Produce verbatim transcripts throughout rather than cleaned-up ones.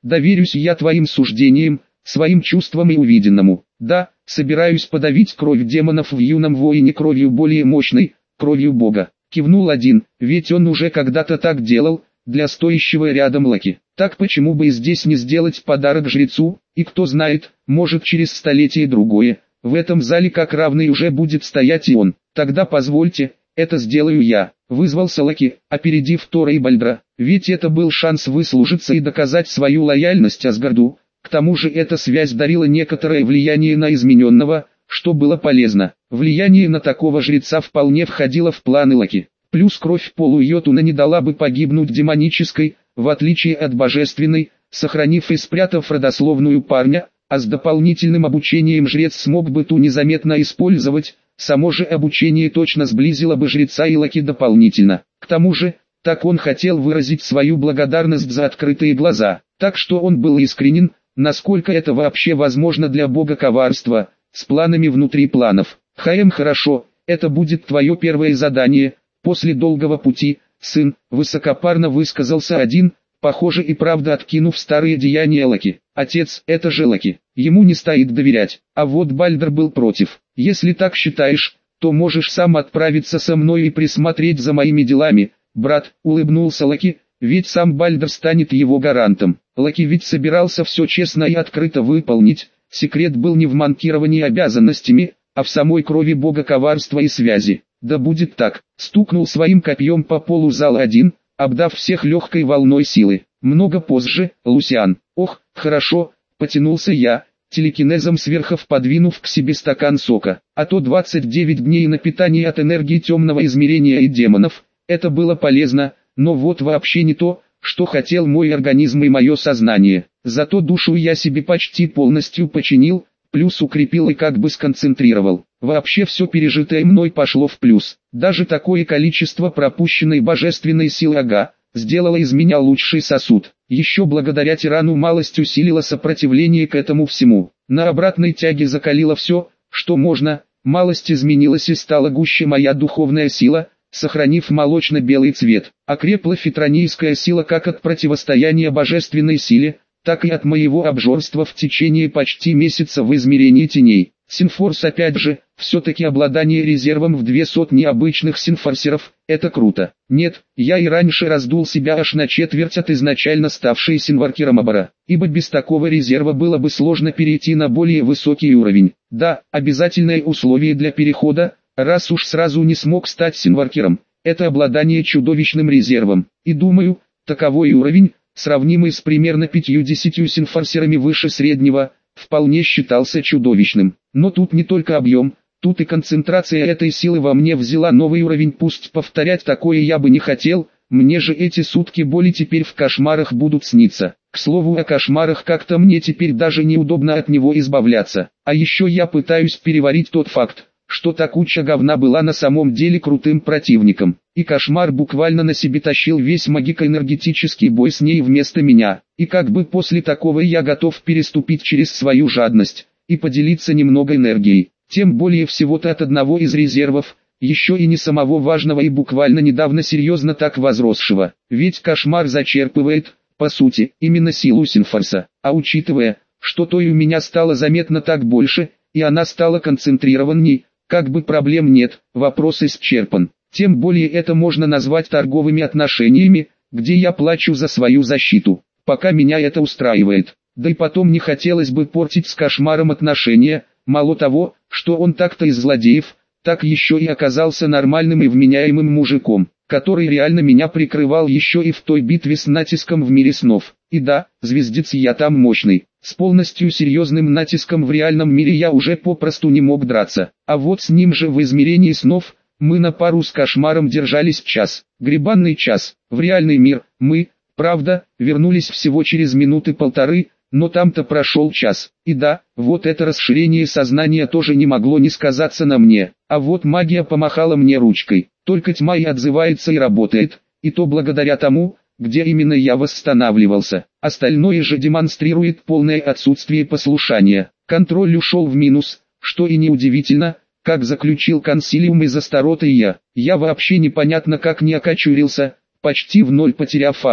доверюсь я твоим суждениям, своим чувствам и увиденному. Да, собираюсь подавить кровь демонов в юном воине кровью более мощной, кровью Бога. Кивнул один, ведь он уже когда-то так делал, для стоящего рядом Лаки. Так почему бы и здесь не сделать подарок жрецу, и кто знает, может через столетие другое, в этом зале как равный уже будет стоять и он. Тогда позвольте, это сделаю я, вызвался Лаки, опередив Тора и Бальдра, ведь это был шанс выслужиться и доказать свою лояльность Асгарду. К тому же эта связь дарила некоторое влияние на измененного, что было полезно. Влияние на такого жреца вполне входило в планы Лаки. Плюс кровь полуйотуна не дала бы погибнуть демонической, в отличие от божественной, сохранив и спрятав родословную парня, а с дополнительным обучением жрец смог бы ту незаметно использовать, само же обучение точно сблизило бы жреца и Лаки дополнительно. К тому же, так он хотел выразить свою благодарность за открытые глаза, так что он был искренен, насколько это вообще возможно для бога коварства, с планами внутри планов. Хаем, хорошо, это будет твое первое задание, после долгого пути, сын, высокопарно высказался один, похоже и правда откинув старые деяния Лаки. Отец, это же Лаки, ему не стоит доверять, а вот Бальдр был против. Если так считаешь, то можешь сам отправиться со мной и присмотреть за моими делами, брат, улыбнулся Лаки, ведь сам Бальдр станет его гарантом. Лаки ведь собирался все честно и открыто выполнить, секрет был не в манкировании обязанностями, а в самой крови бога коварства и связи. Да будет так, стукнул своим копьем по полу зала один, обдав всех легкой волной силы. Много позже, Лусиан, ох, хорошо, потянулся я, телекинезом сверхов подвинув к себе стакан сока, а то двадцать девять дней на питание от энергии темного измерения и демонов, это было полезно, но вот вообще не то, что хотел мой организм и мое сознание. Зато душу я себе почти полностью починил, плюс укрепил и как бы сконцентрировал. Вообще все пережитое мной пошло в плюс. Даже такое количество пропущенной божественной силы ага, сделало из меня лучший сосуд. Еще благодаря тирану малость усилила сопротивление к этому всему. На обратной тяге закалило все, что можно, малость изменилась и стала гуще моя духовная сила, сохранив молочно-белый цвет. Окрепла фитронийская сила как от противостояния божественной силе, так и от моего обжорства в течение почти месяца в измерении теней. Синфорс опять же, все-таки обладание резервом в две сотни обычных синфорсеров, это круто. Нет, я и раньше раздул себя аж на четверть от изначально ставшей синваркером Абара, ибо без такого резерва было бы сложно перейти на более высокий уровень. Да, обязательное условие для перехода, раз уж сразу не смог стать синваркером, это обладание чудовищным резервом. И думаю, таковой уровень, сравнимый с примерно пятью-десятью синфорсерами выше среднего, вполне считался чудовищным. Но тут не только объем, тут и концентрация этой силы во мне взяла новый уровень. Пусть повторять такое я бы не хотел, мне же эти сутки боли теперь в кошмарах будут сниться. К слову о кошмарах, как-то мне теперь даже неудобно от него избавляться. А еще я пытаюсь переварить тот факт, что та куча говна была на самом деле крутым противником, и кошмар буквально на себе тащил весь магико-энергетический бой с ней вместо меня, и как бы после такого я готов переступить через свою жадность, и поделиться немного энергией, тем более всего-то от одного из резервов, еще и не самого важного и буквально недавно серьезно так возросшего, ведь кошмар зачерпывает, по сути, именно силу синфорса, а учитывая, что той у меня стало заметно так больше, и она стала концентрированней, как бы проблем нет, вопрос исчерпан. Тем более это можно назвать торговыми отношениями, где я плачу за свою защиту. Пока меня это устраивает. Да и потом не хотелось бы портить с кошмаром отношения, мало того, что он так-то из злодеев, так еще и оказался нормальным и вменяемым мужиком, который реально меня прикрывал еще и в той битве с натиском в мире снов. И да, звездец я там мощный. С полностью серьезным натиском в реальном мире я уже попросту не мог драться, а вот с ним же в измерении снов, мы на пару с кошмаром держались час, гребанный час. В реальный мир, мы, правда, вернулись всего через минуты полторы, но там-то прошел час. И да, вот это расширение сознания тоже не могло не сказаться на мне, а вот магия помахала мне ручкой, только тьма и отзывается и работает, и то благодаря тому, где именно я восстанавливался. Остальное же демонстрирует полное отсутствие послушания. Контроль ушел в минус, что и неудивительно, как заключил консилиум из Астарота и я. Я вообще непонятно как не окочурился, почти в ноль потеряв ауру.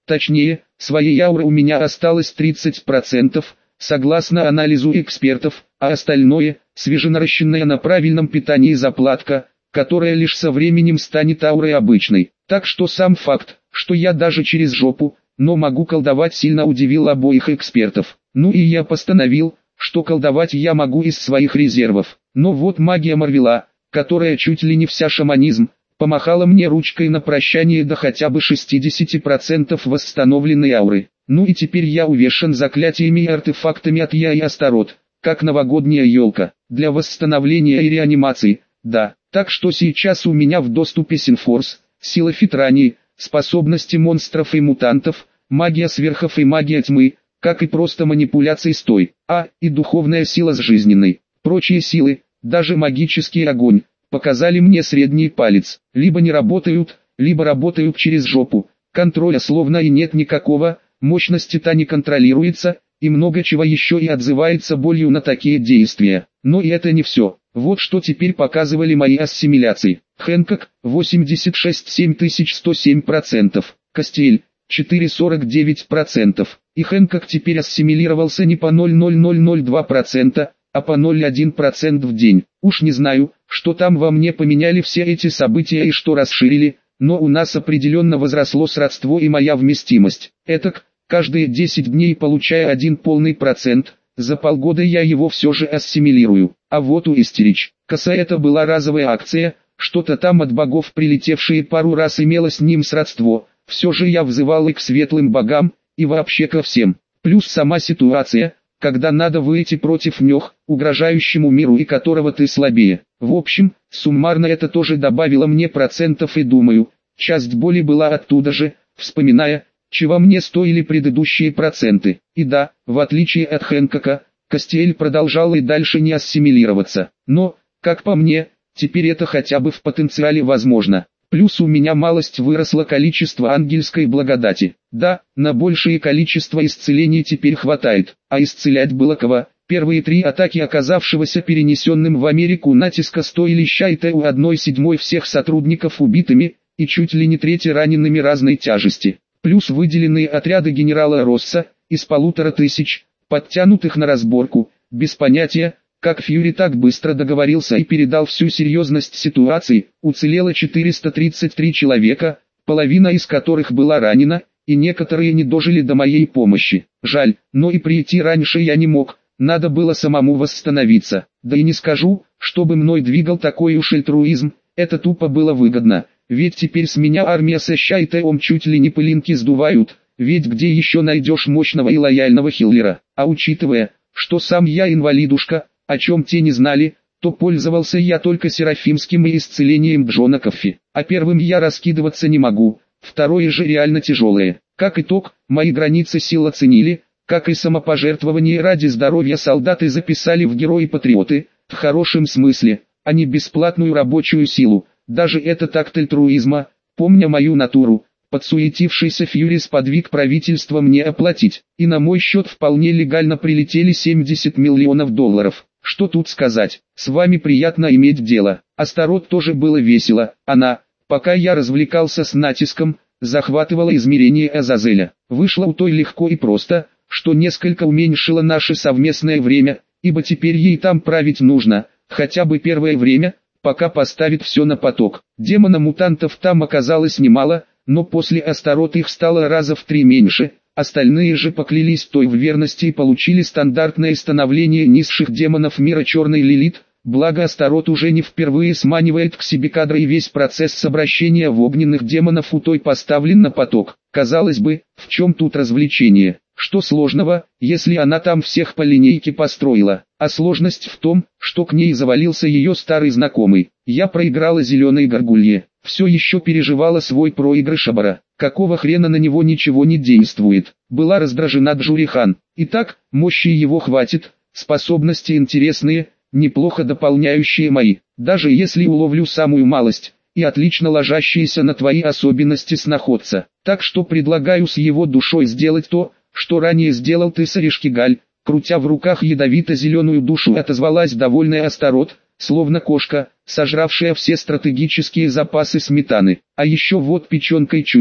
Точнее, своей ауры у меня осталось тридцать процентов, согласно анализу экспертов, а остальное – свеженаращенная на правильном питании заплатка, которая лишь со временем станет аурой обычной. Так что сам факт, что я даже через жопу, но могу колдовать, сильно удивил обоих экспертов. Ну и я постановил, что колдовать я могу из своих резервов. Но вот магия Марвела, которая чуть ли не вся шаманизм, помахала мне ручкой на прощание до хотя бы шестидесяти процентов восстановленной ауры. Ну и теперь я увешан заклятиями и артефактами от Я и Астарот, как новогодняя елка, для восстановления и реанимации, да. Так что сейчас у меня в доступе Синфорс, сила Фитрании, способности монстров и мутантов, магия сверхов и магия тьмы, как и просто манипуляции с той, а, и духовная сила с жизненной. Прочие силы, даже магический огонь, показали мне средний палец, либо не работают, либо работают через жопу, контроля словно и нет никакого, мощности-то не контролируется, и много чего еще и отзывается болью на такие действия. Но и это не все. Вот что теперь показывали мои ассимиляции. Хэнкок – восемьдесят шесть целых семь тысяч сто семь процентов, Костель – четыре целых сорок девять процентов. И Хэнкок теперь ассимилировался не по ноль целых ноль ноль два процента, а по ноль целых один процент в день. Уж не знаю, что там во мне поменяли все эти события и что расширили, но у нас определенно возросло сродство и моя вместимость. Этак, каждые десять дней получая один полный процент, за полгода я его все же ассимилирую. А вот у Истерич, коса это была разовая акция, что-то там от богов прилетевшие пару раз имело с ним сродство, все же я взывал и к светлым богам, и вообще ко всем. Плюс сама ситуация, когда надо выйти против нех, угрожающему миру и которого ты слабее. В общем, суммарно это тоже добавило мне процентов и думаю, часть боли была оттуда же, вспоминая, чего мне стоили предыдущие проценты. И да, в отличие от Хэнкока, Костель продолжал и дальше не ассимилироваться. Но, как по мне, теперь это хотя бы в потенциале возможно. Плюс у меня малость выросло количество ангельской благодати. Да, на большее количество исцелений теперь хватает, а исцелять было кого. Первые три атаки оказавшегося перенесенным в Америку натиска стоили считай у одной седьмой всех сотрудников убитыми, и чуть ли не трети ранеными разной тяжести. Плюс выделенные отряды генерала Росса, из полутора тысяч, подтянутых на разборку, без понятия, как Фьюри так быстро договорился и передал всю серьезность ситуации, уцелело четыреста тридцать три человека, половина из которых была ранена, и некоторые не дожили до моей помощи. Жаль, но и прийти раньше я не мог, надо было самому восстановиться. Да и не скажу, чтобы мной двигал такой уж альтруизм, это тупо было выгодно, ведь теперь с меня армия со счайтом чуть ли не пылинки сдувают, ведь где еще найдешь мощного и лояльного хиллера, а учитывая, что сам я инвалидушка, о чем те не знали, то пользовался я только серафимским и исцелением Джона Коффи. А первым я раскидываться не могу, второе же реально тяжелое. Как итог, мои границы сил оценили, как и самопожертвование ради здоровья солдаты записали в герои-патриоты, в хорошем смысле, а не бесплатную рабочую силу. Даже этот акт альтруизма, помня мою натуру, подсуетившийся Фьюри сподвиг правительства мне оплатить, и на мой счет вполне легально прилетели семьдесят миллионов долларов. Что тут сказать, с вами приятно иметь дело. Астарот тоже было весело, она, пока я развлекался с натиском, захватывала измерение Азазеля. Вышло у той легко и просто, что несколько уменьшило наше совместное время, ибо теперь ей там править нужно, хотя бы первое время, пока поставит все на поток. Демона-мутантов там оказалось немало, но после Астарот их стало раза в три меньше, остальные же поклялись той в верности и получили стандартное становление низших демонов мира Черной Лилит, благо Астарот уже не впервые сманивает к себе кадры и весь процесс обращения в огненных демонов у той поставлен на поток. Казалось бы, в чем тут развлечение? Что сложного, если она там всех по линейке построила? А сложность в том, что к ней завалился ее старый знакомый. Я проиграла зеленой горгулье. Все еще переживала свой проигрыш Абара. Какого хрена на него ничего не действует? Была раздражена Джурихан. Итак, мощи его хватит, способности интересные, неплохо дополняющие мои. Даже если уловлю самую малость, и отлично ложащиеся на твои особенности сноходца. Так что предлагаю с его душой сделать то, что ранее сделал ты с Орешкигаль. Крутя в руках ядовито-зеленую душу, отозвалась довольная Астарот, словно кошка, сожравшая все стратегические запасы сметаны. А еще вот печенкой чую,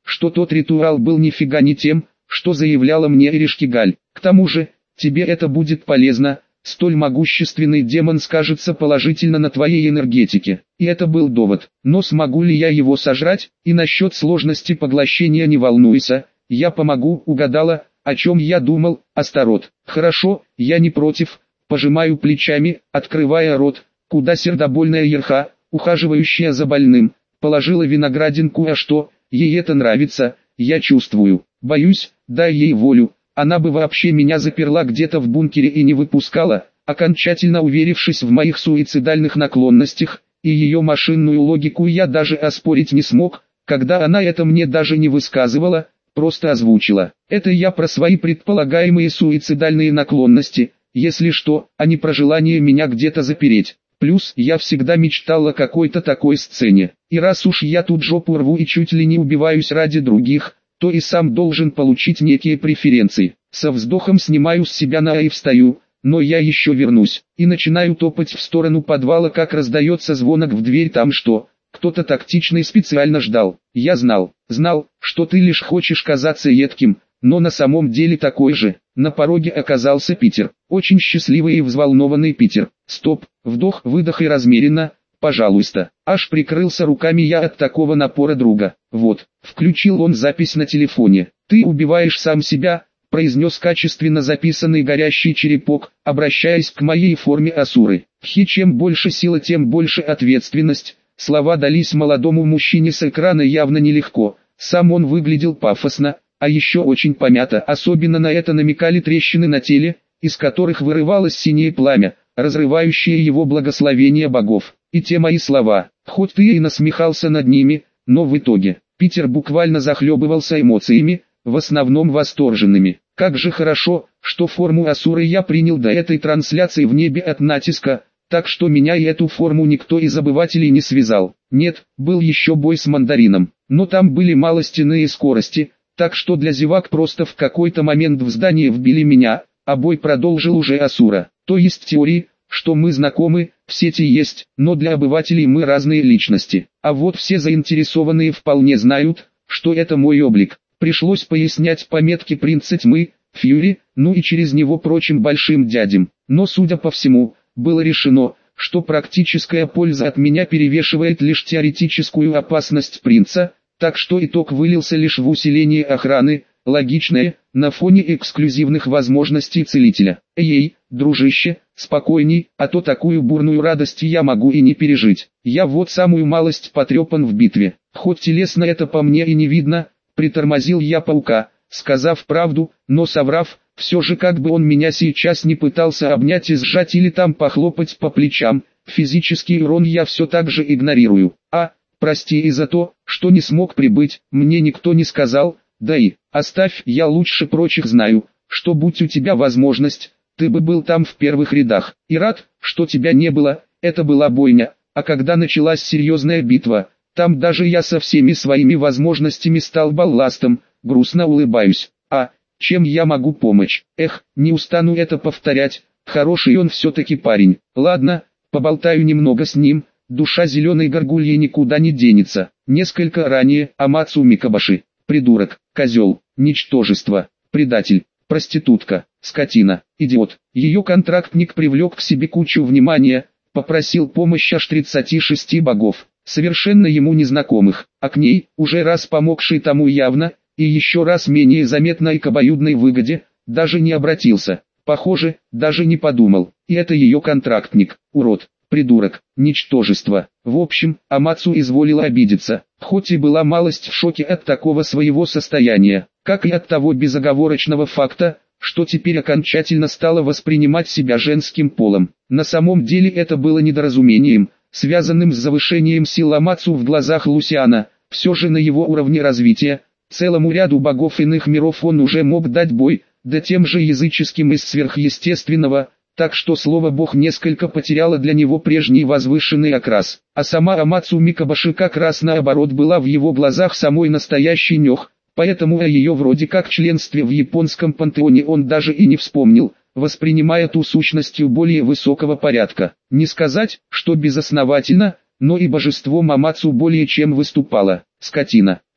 что тот ритуал был нифига не тем, что заявляла мне Эришкигаль. К тому же, тебе это будет полезно, столь могущественный демон скажется положительно на твоей энергетике. И это был довод. Но смогу ли я его сожрать? И насчет сложности поглощения не волнуйся, я помогу. Угадала, о чем я думал, Астарот. Хорошо, я не против, пожимаю плечами, открывая рот, куда сердобольная Ерха, ухаживающая за больным, положила виноградинку. А что, ей это нравится, я чувствую. Боюсь, дай ей волю, она бы вообще меня заперла где-то в бункере и не выпускала, окончательно уверившись в моих суицидальных наклонностях, и ее машинную логику я даже оспорить не смог, когда она это мне даже не высказывала, просто озвучила. Это я про свои предполагаемые суицидальные наклонности, если что, а не про желание меня где-то запереть. Плюс я всегда мечтал о какой-то такой сцене, и раз уж я тут жопу рву и чуть ли не убиваюсь ради других, то и сам должен получить некие преференции. Со вздохом снимаю с себя на и встаю, но я еще вернусь, и начинаю топать в сторону подвала, как раздается звонок в дверь. Там что, кто-то тактичный специально ждал. Я знал, знал, что ты лишь хочешь казаться едким, но на самом деле такой же. На пороге оказался Питер, очень счастливый и взволнованный Питер. Стоп, вдох, выдох и размеренно. Пожалуйста, аж прикрылся руками я от такого напора друга. Вот, включил он запись на телефоне. Ты убиваешь сам себя, произнес качественно записанный горящий черепок, обращаясь к моей форме асуры. Хи, чем больше сила, тем больше ответственность. Слова дались молодому мужчине с экрана явно нелегко. Сам он выглядел пафосно, а еще очень помято. Особенно на это намекали трещины на теле, из которых вырывалось синее пламя, разрывающее его благословение богов. И те мои слова, хоть ты и насмехался над ними, но в итоге, Питер буквально захлебывался эмоциями, в основном восторженными. Как же хорошо, что форму асуры я принял до этой трансляции в небе от натиска, так что меня и эту форму никто из обывателей не связал. Нет, был еще бой с мандарином, но там были малостяные скорости, так что для зевак просто в какой-то момент в здание вбили меня, а бой продолжил уже асура. То есть теории, что мы знакомы, в сети есть, но для обывателей мы разные личности. А вот все заинтересованные вполне знают, что это мой облик. Пришлось пояснять пометки принца тьмы, Фьюри, ну и через него прочим большим дядям. Но судя по всему, было решено, что практическая польза от меня перевешивает лишь теоретическую опасность принца, так что итог вылился лишь в усиление охраны, логичное, на фоне эксклюзивных возможностей целителя. Эй, дружище, спокойней, а то такую бурную радость я могу и не пережить. Я вот самую малость потрепан в битве, хоть телесно это по мне и не видно, притормозил я паука, сказав правду, но соврав, все же как бы он меня сейчас не пытался обнять и сжать или там похлопать по плечам, физический урон я все так же игнорирую. А, прости и за то, что не смог прибыть, мне никто не сказал, да и, оставь, я лучше прочих знаю, что будь у тебя возможность, ты бы был там в первых рядах, и рад, что тебя не было, это была бойня, а когда началась серьезная битва, там даже я со всеми своими возможностями стал балластом, грустно улыбаюсь. А, чем я могу помочь? Эх, не устану это повторять, хороший он все-таки парень. Ладно, поболтаю немного с ним, душа зеленой горгульи никуда не денется. Несколько ранее, Амацу Микабаши, придурок, козел, ничтожество, предатель, проститутка, скотина, идиот. Ее контрактник привлек к себе кучу внимания, попросил помощи аж тридцати шести богов, совершенно ему незнакомых, а к ней, уже раз помогший тому явно, и еще раз менее заметной к обоюдной выгоде, даже не обратился. Похоже, даже не подумал. И это ее контрактник, урод, придурок, ничтожество. В общем, Амацу изволила обидеться, хоть и была малость в шоке от такого своего состояния, как и от того безоговорочного факта, что теперь окончательно стала воспринимать себя женским полом. На самом деле это было недоразумением, связанным с завышением сил Амацу в глазах Лусиана. Все же на его уровне развития, целому ряду богов иных миров он уже мог дать бой, да тем же языческим из сверхъестественного, так что слово «бог» несколько потеряло для него прежний возвышенный окрас. А сама Амацу Микабаши как раз наоборот была в его глазах самой настоящей нёх, поэтому о ее вроде как членстве в японском пантеоне он даже и не вспомнил, воспринимая ту сущностью более высокого порядка. Не сказать, что безосновательно, но и божеством Амацу более чем выступала. Скотина.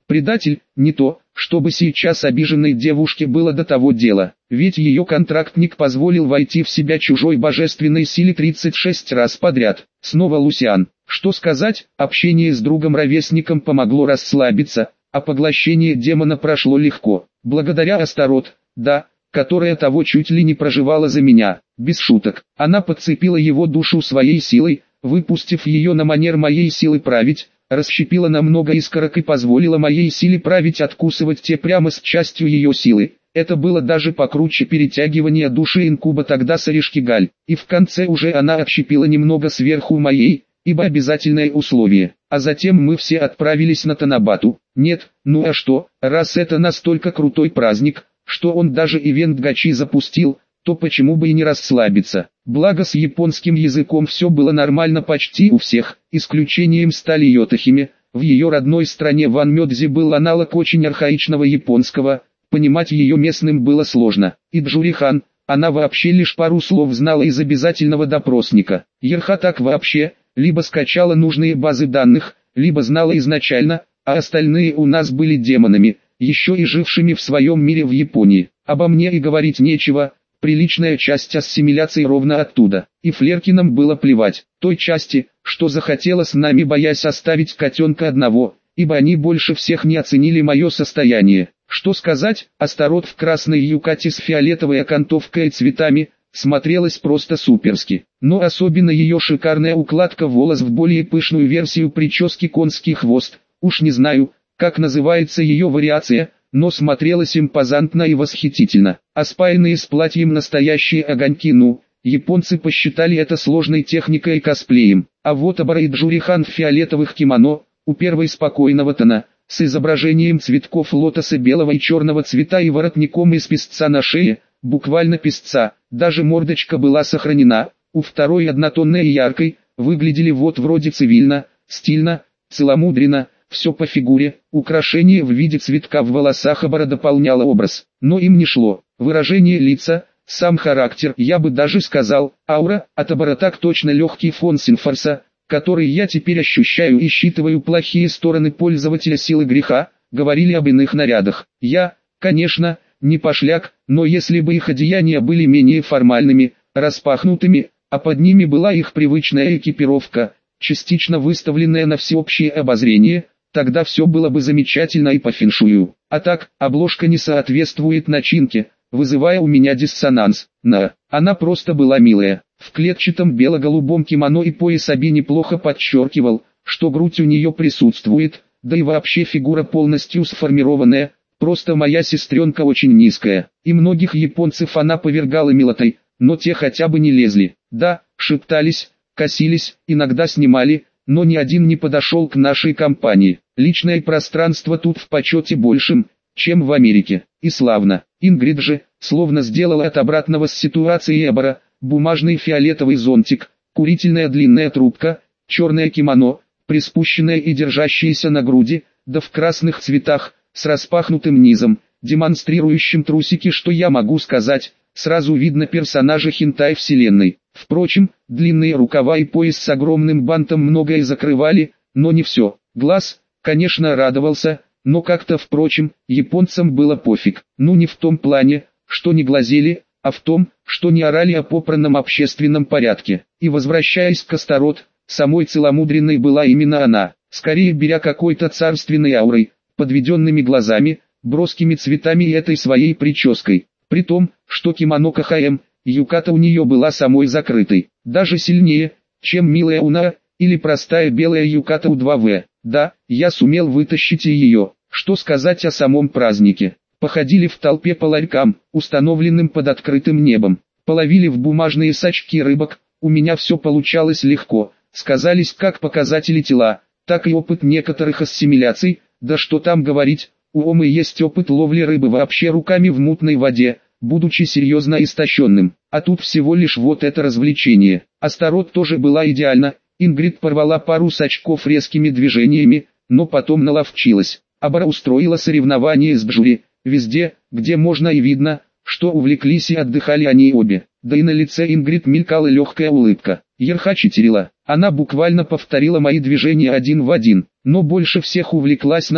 Предатель, не то, чтобы сейчас обиженной девушке было до того дела, ведь ее контрактник позволил войти в себя чужой божественной силе тридцать шесть раз подряд. Снова Лусиан. Что сказать, общение с другом-ровесником помогло расслабиться, а поглощение демона прошло легко, благодаря Астарот, да, которая того чуть ли не проживала за меня, без шуток. Она подцепила его душу своей силой, выпустив ее на манер моей силы править, расщепила на много искорок и позволила моей силе править откусывать те прямо с частью ее силы. Это было даже покруче перетягивания души инкуба тогда с Орешкигаль, и в конце уже она отщепила немного сверху моей, ибо обязательное условие. А затем мы все отправились на Танабату. Нет, ну а что, раз это настолько крутой праздник, что он даже ивент гачи запустил, то почему бы и не расслабиться. Благо с японским языком все было нормально почти у всех, исключением стали Йотахиме. В ее родной стране Ван Мёдзи был аналог очень архаичного японского, понимать ее местным было сложно. И Джурихан, она вообще лишь пару слов знала из обязательного допросника. Ерха так вообще, либо скачала нужные базы данных, либо знала изначально, а остальные у нас были демонами, еще и жившими в своем мире в Японии. Обо мне и говорить нечего. Приличная часть ассимиляции ровно оттуда, и Флеркинам было плевать, той части, что захотела с нами, боясь оставить котенка одного, ибо они больше всех не оценили мое состояние. Что сказать, Астарот в красной юкате с фиолетовой окантовкой и цветами, смотрелась просто суперски, но особенно ее шикарная укладка волос в более пышную версию прически конский хвост, уж не знаю, как называется ее вариация, но смотрелась импозантно и восхитительно, а спаянные с платьем настоящие огоньки, ну, японцы посчитали это сложной техникой и косплеем, а вот Абара и Джурихан в фиолетовых кимоно, у первой спокойного тона, с изображением цветков лотоса белого и черного цвета и воротником из песца на шее, буквально песца, даже мордочка была сохранена, у второй однотонной и яркой, выглядели вот вроде цивильно, стильно, целомудренно. Все по фигуре, украшение в виде цветка в волосах Абара дополняло образ, но им не шло. Выражение лица, сам характер, я бы даже сказал, аура, от Абара так точно легкий фон Синфорса, который я теперь ощущаю и считываю плохие стороны пользователя силы греха, говорили об иных нарядах. Я, конечно, не пошляк, но если бы их одеяния были менее формальными, распахнутыми, а под ними была их привычная экипировка, частично выставленная на всеобщее обозрение, тогда все было бы замечательно и по феншую. А так, обложка не соответствует начинке, вызывая у меня диссонанс. На, она просто была милая. В клетчатом бело-голубом кимоно и пояс Аби неплохо подчеркивал, что грудь у нее присутствует, да и вообще фигура полностью сформированная, просто моя сестренка очень низкая. И многих японцев она повергала милотой, но те хотя бы не лезли. Да, шептались, косились, иногда снимали, но ни один не подошел к нашей компании. Личное пространство тут в почете большим, чем в Америке. И славно. Ингрид же, словно сделала от обратного с ситуации Абара, бумажный фиолетовый зонтик, курительная длинная трубка, черное кимоно, приспущенное и держащееся на груди, да в красных цветах, с распахнутым низом, демонстрирующим трусики, что я могу сказать, сразу видно персонажа хентай вселенной. Впрочем, длинные рукава и пояс с огромным бантом многое закрывали, но не все. Глаз, конечно, радовался, но как-то, впрочем, японцам было пофиг. Ну не в том плане, что не глазели, а в том, что не орали о попранном общественном порядке. И возвращаясь к Астарот, самой целомудренной была именно она, скорее беря какой-то царственной аурой, подведенными глазами, броскими цветами и этой своей прической. При том, что кимоно КХМ, юката у нее была самой закрытой, даже сильнее, чем милая Уна, или простая белая юката у два вэ. Да, я сумел вытащить и ее. Что сказать о самом празднике? Походили в толпе по ларькам, установленным под открытым небом, половили в бумажные сачки рыбок, у меня все получалось легко, сказались как показатели тела, так и опыт некоторых ассимиляций, да что там говорить, у Омы есть опыт ловли рыбы вообще руками в мутной воде, будучи серьезно истощенным, а тут всего лишь вот это развлечение. Астарот тоже была идеальна, Ингрид порвала пару сачков резкими движениями, но потом наловчилась. Абара устроила соревнование с Джури, везде, где можно и видно, что увлеклись и отдыхали они обе. Да и на лице Ингрид мелькала легкая улыбка. Ерха читерила, она буквально повторила мои движения один в один, но больше всех увлеклась Наа,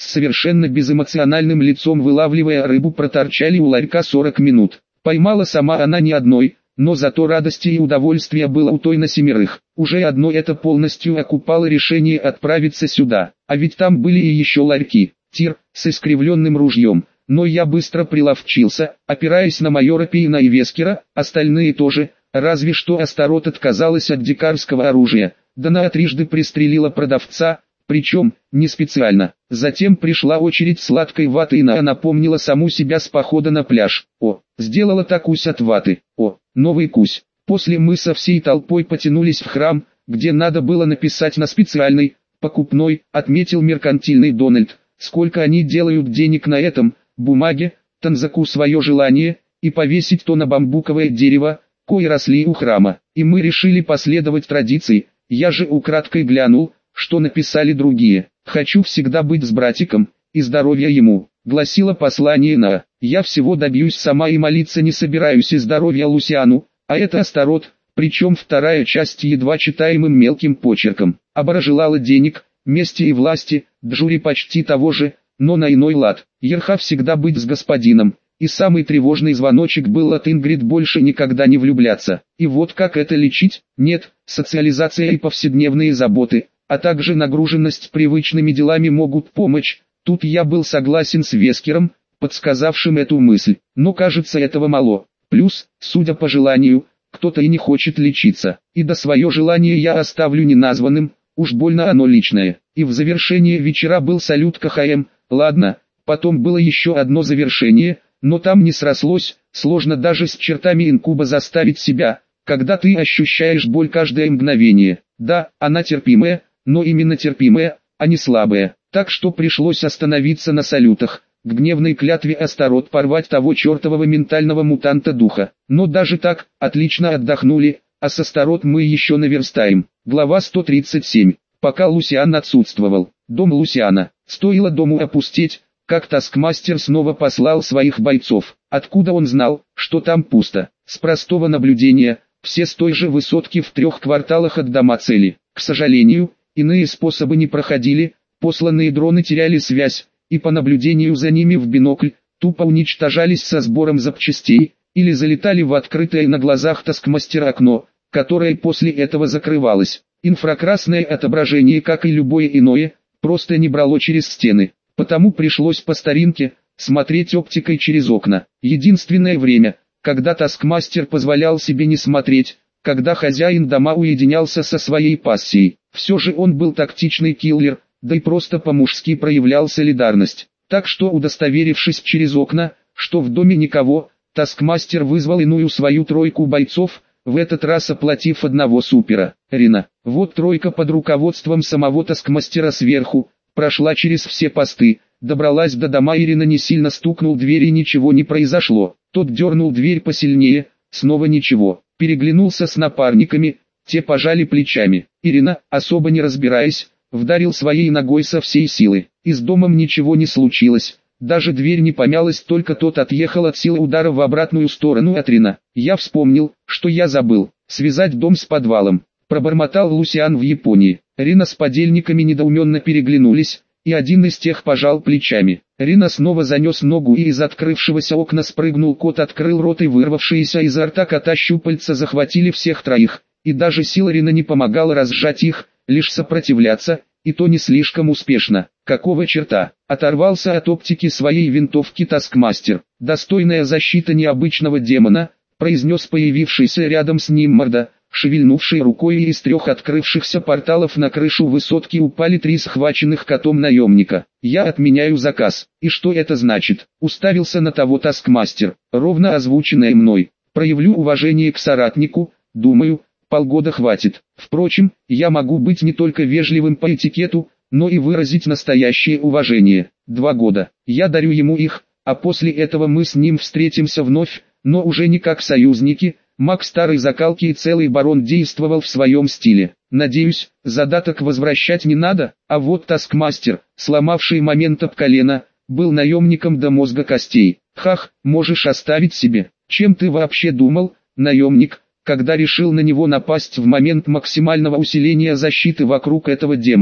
с совершенно безэмоциональным лицом вылавливая рыбу, проторчали у ларька сорок минут. Поймала сама она не одной, но зато радости и удовольствия было у той на семерых. Уже одно это полностью окупало решение отправиться сюда, а ведь там были и еще ларьки. Тир, с искривленным ружьем, но я быстро приловчился, опираясь на майора Пейна и Вескера, остальные тоже, разве что Астарот отказалась от дикарского оружия, да на трижды пристрелила продавца, причем, не специально. Затем пришла очередь сладкой ваты, и она напомнила саму себя с похода на пляж. О, сделала так кусь от ваты, о, новый кусь. После мы со всей толпой потянулись в храм, где надо было написать на специальной, покупной, отметил меркантильный Дональд, сколько они делают денег на этом, бумаге, танзаку свое желание, и повесить то на бамбуковое дерево, кои росли у храма. И мы решили последовать традиции, я же украдкой глянул, что написали другие. «Хочу всегда быть с братиком, и здоровья ему», гласило послание на «Я всего добьюсь сама и молиться не собираюсь, и здоровья Лусиану», а это Астарот, причем вторая часть едва читаемым мелким почерком. Абара желала денег, мести и власти, Джури почти того же, но на иной лад. Ерха всегда быть с господином, и самый тревожный звоночек был от Ингрид больше никогда не влюбляться. И вот как это лечить? Нет, социализация и повседневные заботы, а также нагруженность привычными делами могут помочь. Тут я был согласен с Вескером, подсказавшим эту мысль, но кажется этого мало. Плюс, судя по желанию, кто-то и не хочет лечиться, и до свое желание я оставлю неназванным, уж больно оно личное. И в завершение вечера был салют КХМ, ладно, потом было еще одно завершение, но там не срослось, сложно даже с чертами инкуба заставить себя, когда ты ощущаешь боль каждое мгновение. Да, она терпимая, но именно терпимая, а не слабая, так что пришлось остановиться на салютах. К гневной клятве Астарот порвать того чертового ментального мутанта духа. Но даже так, отлично отдохнули, а с Астарот мы еще наверстаем. Глава сто тридцать семь. Пока Лусиан отсутствовал. Дом Лусиана. Стоило дому опустеть, как Таскмастер снова послал своих бойцов. Откуда он знал, что там пусто? С простого наблюдения, все с той же высотки в трех кварталах от дома цели. К сожалению, иные способы не проходили, посланные дроны теряли связь, и по наблюдению за ними в бинокль, тупо уничтожались со сбором запчастей, или залетали в открытое на глазах Таскмастера окно, которое после этого закрывалось. Инфракрасное отображение, как и любое иное, просто не брало через стены, потому пришлось по старинке, смотреть оптикой через окна. Единственное время, когда Таскмастер позволял себе не смотреть, когда хозяин дома уединялся со своей пассией. Все же он был тактичный киллер, да и просто по-мужски проявлял солидарность. Так что, удостоверившись через окна, что в доме никого, Таскмастер вызвал иную свою тройку бойцов, в этот раз оплатив одного супера, Рина. Вот тройка под руководством самого Таскмастера сверху, прошла через все посты, добралась до дома. Ирина не сильно стукнул дверь, и ничего не произошло. Тот дернул дверь посильнее, снова ничего. Переглянулся с напарниками, те пожали плечами. Ирина, особо не разбираясь, вдарил своей ногой со всей силы. И с домом ничего не случилось, даже дверь не помялась, только тот отъехал от силы удара в обратную сторону от Рина. Я вспомнил, что я забыл, связать дом с подвалом. Пробормотал Лусиан в Японии. Рина с подельниками недоуменно переглянулись, и один из тех пожал плечами. Рина снова занес ногу, и из открывшегося окна спрыгнул кот, открыл рот, и вырвавшиеся изо рта кота щупальца захватили всех троих, и даже сила Рина не помогала разжать их, лишь сопротивляться, и то не слишком успешно. Какого черта? Оторвался от оптики своей винтовки Таскмастер. Достойная защита необычного демона, произнес появившийся рядом с ним Морда, шевельнувший рукой, и из трех открывшихся порталов на крышу высотки упали три схваченных котом наемника. Я отменяю заказ. И что это значит? Уставился на того Таскмастер, ровно озвученное мной. Проявлю уважение к соратнику, думаю, полгода хватит. Впрочем, я могу быть не только вежливым по этикету, но и выразить настоящее уважение. Два года. Я дарю ему их, а после этого мы с ним встретимся вновь, но уже не как союзники. Маг старой закалки и целый барон действовал в своем стиле. Надеюсь, задаток возвращать не надо, а вот Таскмастер, сломавший момент об колено, был наемником до мозга костей. Хах, можешь оставить себе. Чем ты вообще думал, наемник, когда решил на него напасть в момент максимального усиления защиты вокруг этого демона?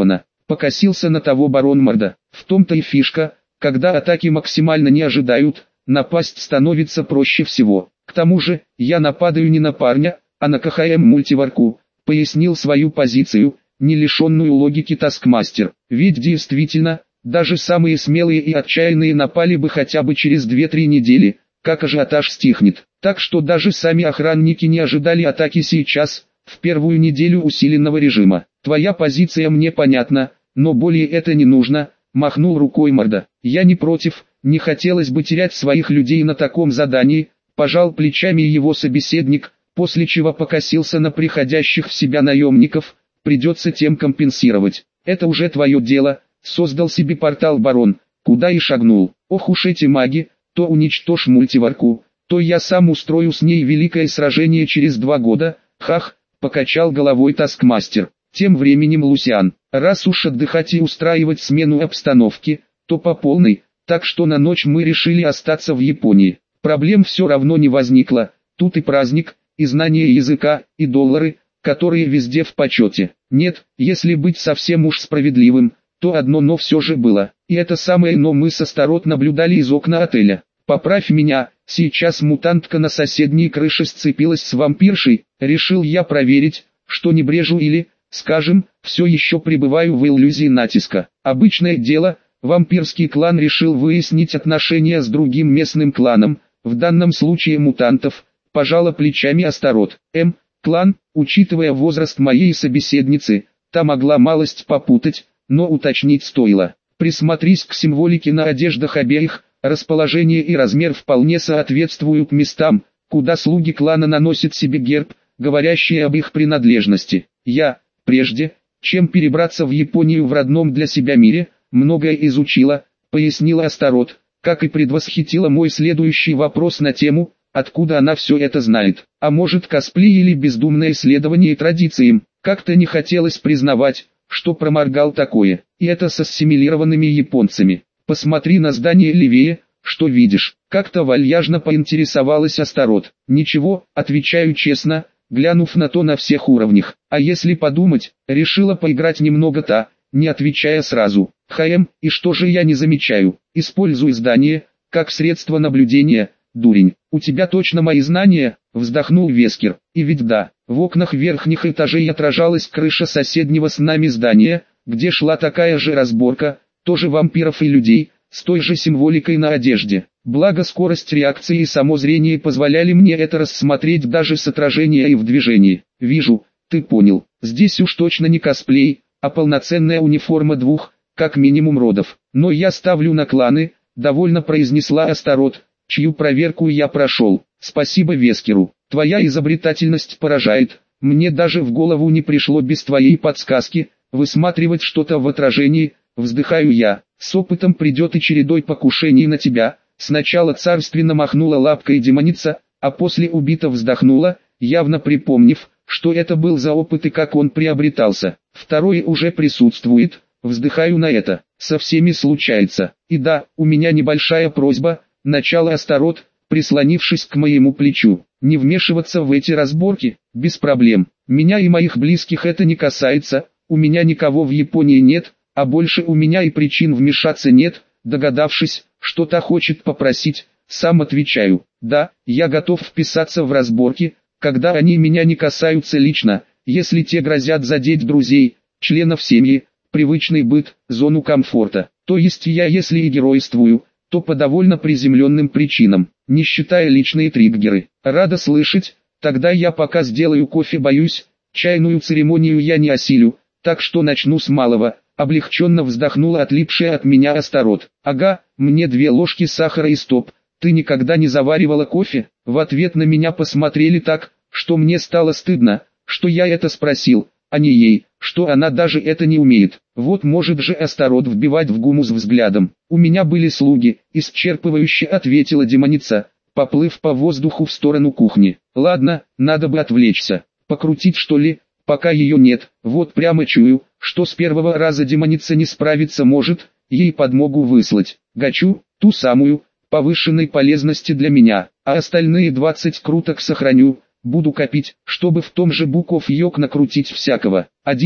Покосился на того барон Морда. В том-то и фишка, когда атаки максимально не ожидают, напасть становится проще всего. К тому же, я нападаю не на парня, а на КХМ-мультиварку, пояснил свою позицию, не лишенную логики Таскмастер. Ведь действительно, даже самые смелые и отчаянные напали бы хотя бы через две-три недели, как ажиотаж стихнет. Так что даже сами охранники не ожидали атаки сейчас, в первую неделю усиленного режима. Твоя позиция мне понятна, но более это не нужно, махнул рукой Морда. Я не против, не хотелось бы терять своих людей на таком задании, пожал плечами его собеседник, после чего покосился на приходящих в себя наемников, придется тем компенсировать. Это уже твое дело, создал себе портал барон, куда и шагнул. Ох уж эти маги, то уничтожь мультиварку, то я сам устрою с ней великое сражение через два года, хах, покачал головой Таскмастер. Тем временем Лусиан, раз уж отдыхать и устраивать смену обстановки, то по полной, так что на ночь мы решили остаться в Японии. Проблем все равно не возникло, тут и праздник, и знание языка, и доллары, которые везде в почете. Нет, если быть совсем уж справедливым, то одно но все же было, и это самое но мы с Астарот наблюдали из окна отеля. Поправь меня, сейчас мутантка на соседней крыше сцепилась с вампиршей, решил я проверить, что не брежу или, скажем, все еще пребываю в иллюзии натиска. Обычное дело, вампирский клан решил выяснить отношения с другим местным кланом, в данном случае мутантов, пожала плечами Астарот. М, клан, учитывая возраст моей собеседницы, та могла малость попутать, но уточнить стоило. Присмотрись к символике на одеждах обеих, расположение и размер вполне соответствуют местам, куда слуги клана наносят себе герб, говорящий об их принадлежности. Я, прежде, чем перебраться в Японию в родном для себя мире, многое изучила, пояснила Астарот, как и предвосхитила мой следующий вопрос на тему, откуда она все это знает. А может косплей или бездумное исследование традициям, как-то не хотелось признавать, что проморгал такое, и это с ассимилированными японцами. Посмотри на здание левее, что видишь, как-то вальяжно поинтересовалась Астарот. Ничего, отвечаю честно, глянув на то на всех уровнях. А если подумать, решила поиграть немного та, не отвечая сразу. ХМ, и что же я не замечаю? Используй здание, как средство наблюдения, дурень. У тебя точно мои знания, вздохнул Вескер. И ведь да, в окнах верхних этажей отражалась крыша соседнего с нами здания, где шла такая же разборка, тоже вампиров и людей, с той же символикой на одежде. Благо скорость реакции и само зрение позволяли мне это рассмотреть даже с отражения и в движении. Вижу, ты понял, здесь уж точно не косплей, а полноценная униформа двух, как минимум родов. Но я ставлю на кланы, довольно произнесла Астарот, чью проверку я прошел. Спасибо Вескеру, твоя изобретательность поражает, мне даже в голову не пришло без твоей подсказки, высматривать что-то в отражении. Вздыхаю я, с опытом придет и чередой покушений на тебя. Сначала царственно махнула лапкой демоница, а после убито вздохнула, явно припомнив, что это был за опыт и как он приобретался. Второе уже присутствует, вздыхаю на это, со всеми случается. И да, у меня небольшая просьба, начала Астарот, прислонившись к моему плечу. Не вмешиваться в эти разборки, без проблем. Меня и моих близких это не касается, у меня никого в Японии нет, а больше у меня и причин вмешаться нет. Догадавшись, что та хочет попросить, сам отвечаю, да, я готов вписаться в разборки, когда они меня не касаются лично, если те грозят задеть друзей, членов семьи, привычный быт, зону комфорта. То есть я если и геройствую, то по довольно приземленным причинам, не считая личные триггеры. Рада слышать, тогда я пока сделаю кофе, боюсь, чайную церемонию я не осилю, так что начну с малого. Облегченно вздохнула отлипшая от меня Астарот. Ага, мне две ложки сахара и стоп. Ты никогда не заваривала кофе? В ответ на меня посмотрели так, что мне стало стыдно, что я это спросил, а не ей, что она даже это не умеет. Вот может же Астарот вбивать в гумус взглядом. У меня были слуги, исчерпывающе ответила демоница, поплыв по воздуху в сторону кухни. Ладно, надо бы отвлечься. Покрутить что ли? Пока ее нет, вот прямо чую, что с первого раза демоница не справиться может, ей подмогу выслать. Гачу, ту самую, повышенной полезности для меня, а остальные двадцать круток сохраню, буду копить, чтобы в том же Book of Йог накрутить всякого. Один,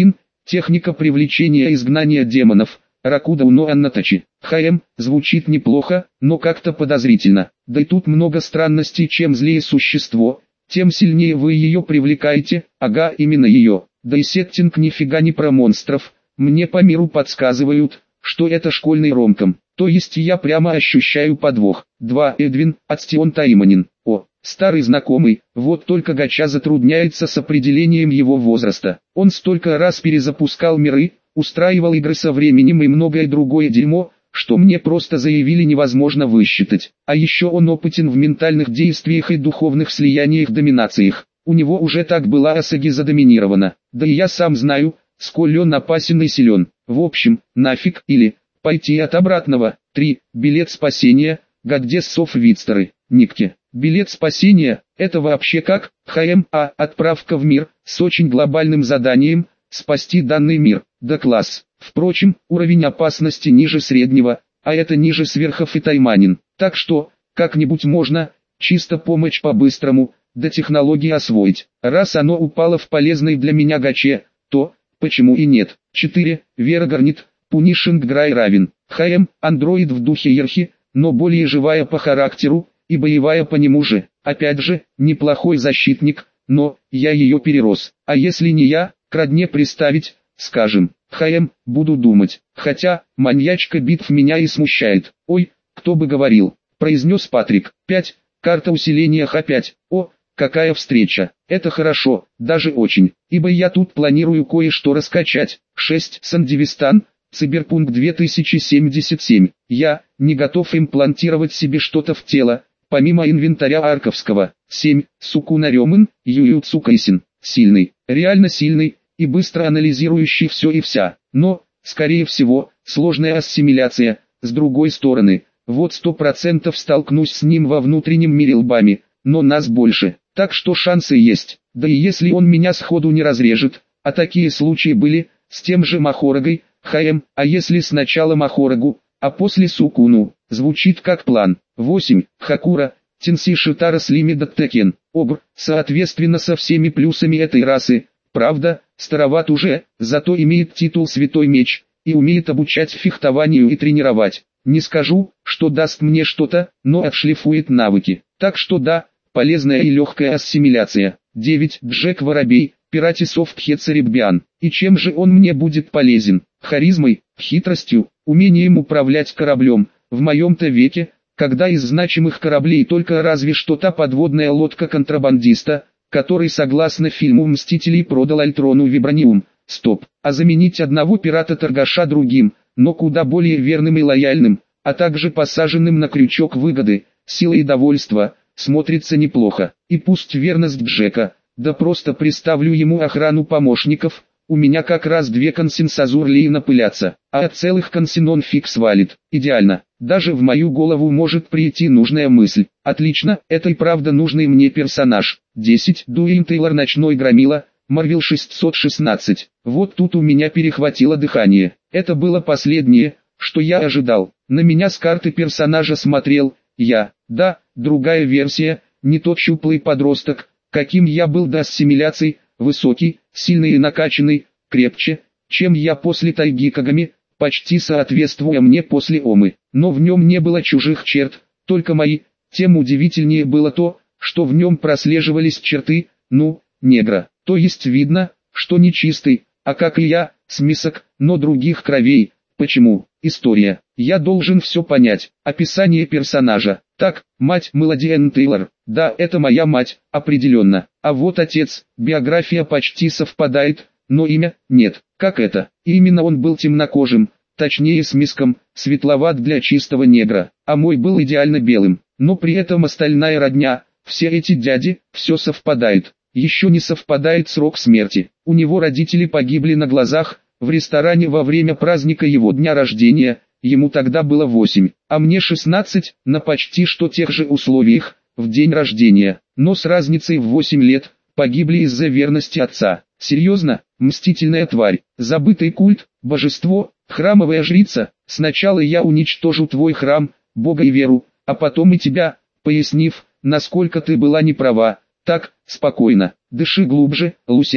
Техника привлечения и изгнания демонов. Ракуда уно Аннатачи. ХМ, звучит неплохо, но как-то подозрительно. Да и тут много странностей, чем злее существо, тем сильнее вы ее привлекаете, ага, именно ее. Да и сеттинг нифига не про монстров, мне по миру подсказывают, что это школьный ромком, то есть я прямо ощущаю подвох. два. Эдвин, Ацтион Таиманин. О, старый знакомый, вот только Гача затрудняется с определением его возраста. Он столько раз перезапускал миры, устраивал игры со временем и многое другое дерьмо, что мне просто заявили невозможно высчитать. А еще он опытен в ментальных действиях и духовных слияниях-доминациях. У него уже так была Асаги задоминирована. Да и я сам знаю, сколь он опасен и силен. В общем, нафиг, или пойти от обратного. три. Билет спасения, Гаддессов Витстеры, Никки. Билет спасения, это вообще как? ХМ, а, отправка в мир, с очень глобальным заданием, спасти данный мир. Да класс. Впрочем, уровень опасности ниже среднего, а это ниже сверхов и Тайманин. Так что, как-нибудь можно, чисто помочь по-быстрому, да технологии освоить. Раз оно упало в полезной для меня гаче, то, почему и нет. четыре. Вера Гарнит, Пунишинг Грай равен. ХМ, андроид в духе Ерхи, но более живая по характеру, и боевая по нему же. Опять же, неплохой защитник, но, я ее перерос. А если не я, к родне приставить, скажем. ХМ, буду думать. Хотя, маньячка битв меня и смущает. Ой, кто бы говорил, произнес Патрик. пять. Карта усиления Х пять. О, какая встреча. Это хорошо, даже очень, ибо я тут планирую кое-что раскачать. шесть. Сандивистан, Циберпунк две тысячи семьдесят семь. Я не готов имплантировать себе что-то в тело, помимо инвентаря Арковского. семь. Сукуна Рёмэн, Юю Цукайсин. Сильный, реально сильный, и быстро анализирующий все и вся. Но, скорее всего, сложная ассимиляция. С другой стороны, вот сто процентов столкнусь с ним во внутреннем мире лбами, но нас больше, так что шансы есть. Да и если он меня сходу не разрежет, а такие случаи были, с тем же Махорагой, ХМ, а если сначала Махорагу, а после Сукуну, звучит как план. восемь. Хакура, Тенси Шитара Слими Даттекен, Обр, соответственно со всеми плюсами этой расы. Правда, староват уже, зато имеет титул Святой Меч, и умеет обучать фехтованию и тренировать. Не скажу, что даст мне что-то, но отшлифует навыки. Так что да, полезная и легкая ассимиляция. девять. Джек Воробей, Пиратисов Пхецереббиан. И чем же он мне будет полезен? Харизмой, хитростью, умением управлять кораблем. В моем-то веке, когда из значимых кораблей только разве что та подводная лодка контрабандиста, который согласно фильму «Мстителей» продал Альтрону вибраниум. Стоп, а заменить одного пирата-торгаша другим, но куда более верным и лояльным, а также посаженным на крючок выгоды, силы и довольства, смотрится неплохо. И пусть верность Джека, да просто представлю ему охрану помощников, у меня как раз две консенсазурлии напылятся, а от целых консинон фиг свалит. Идеально, даже в мою голову может прийти нужная мысль. Отлично, это и правда нужный мне персонаж. десять. Дуэйн Тейлор Ночной Громила, Марвел шестьсот шестнадцать. Вот тут у меня перехватило дыхание. Это было последнее, что я ожидал. На меня с карты персонажа смотрел я. Да, другая версия, не тот щуплый подросток, каким я был до ассимиляции, высокий, сильный и накачанный, крепче, чем я после Тайги Кагами, почти соответствуя мне после Омы. Но в нем не было чужих черт, только мои. Тем удивительнее было то, что в нем прослеживались черты, ну, негра. То есть видно, что не чистый, а как и я, смесок, но других кровей. Почему? История. Я должен все понять. Описание персонажа. Так, мать Мелодиэн Тейлор. Да, это моя мать, определенно. А вот отец, биография почти совпадает, но имя нет. Как это? И именно он был темнокожим, точнее смеском, светловат для чистого негра, а мой был идеально белым. Но при этом остальная родня, все эти дяди, все совпадает. Еще не совпадает срок смерти. У него родители погибли на глазах, в ресторане во время праздника его дня рождения, ему тогда было восемь, а мне шестнадцать, на почти что тех же условиях, в день рождения, но с разницей в восемь лет, погибли из-за верности отца. Серьезно, мстительная тварь, забытый культ, божество, храмовая жрица, сначала я уничтожу твой храм, Бога и веру, а потом и тебя, пояснив, насколько ты была неправа. Так, спокойно, дыши глубже, Лусиан.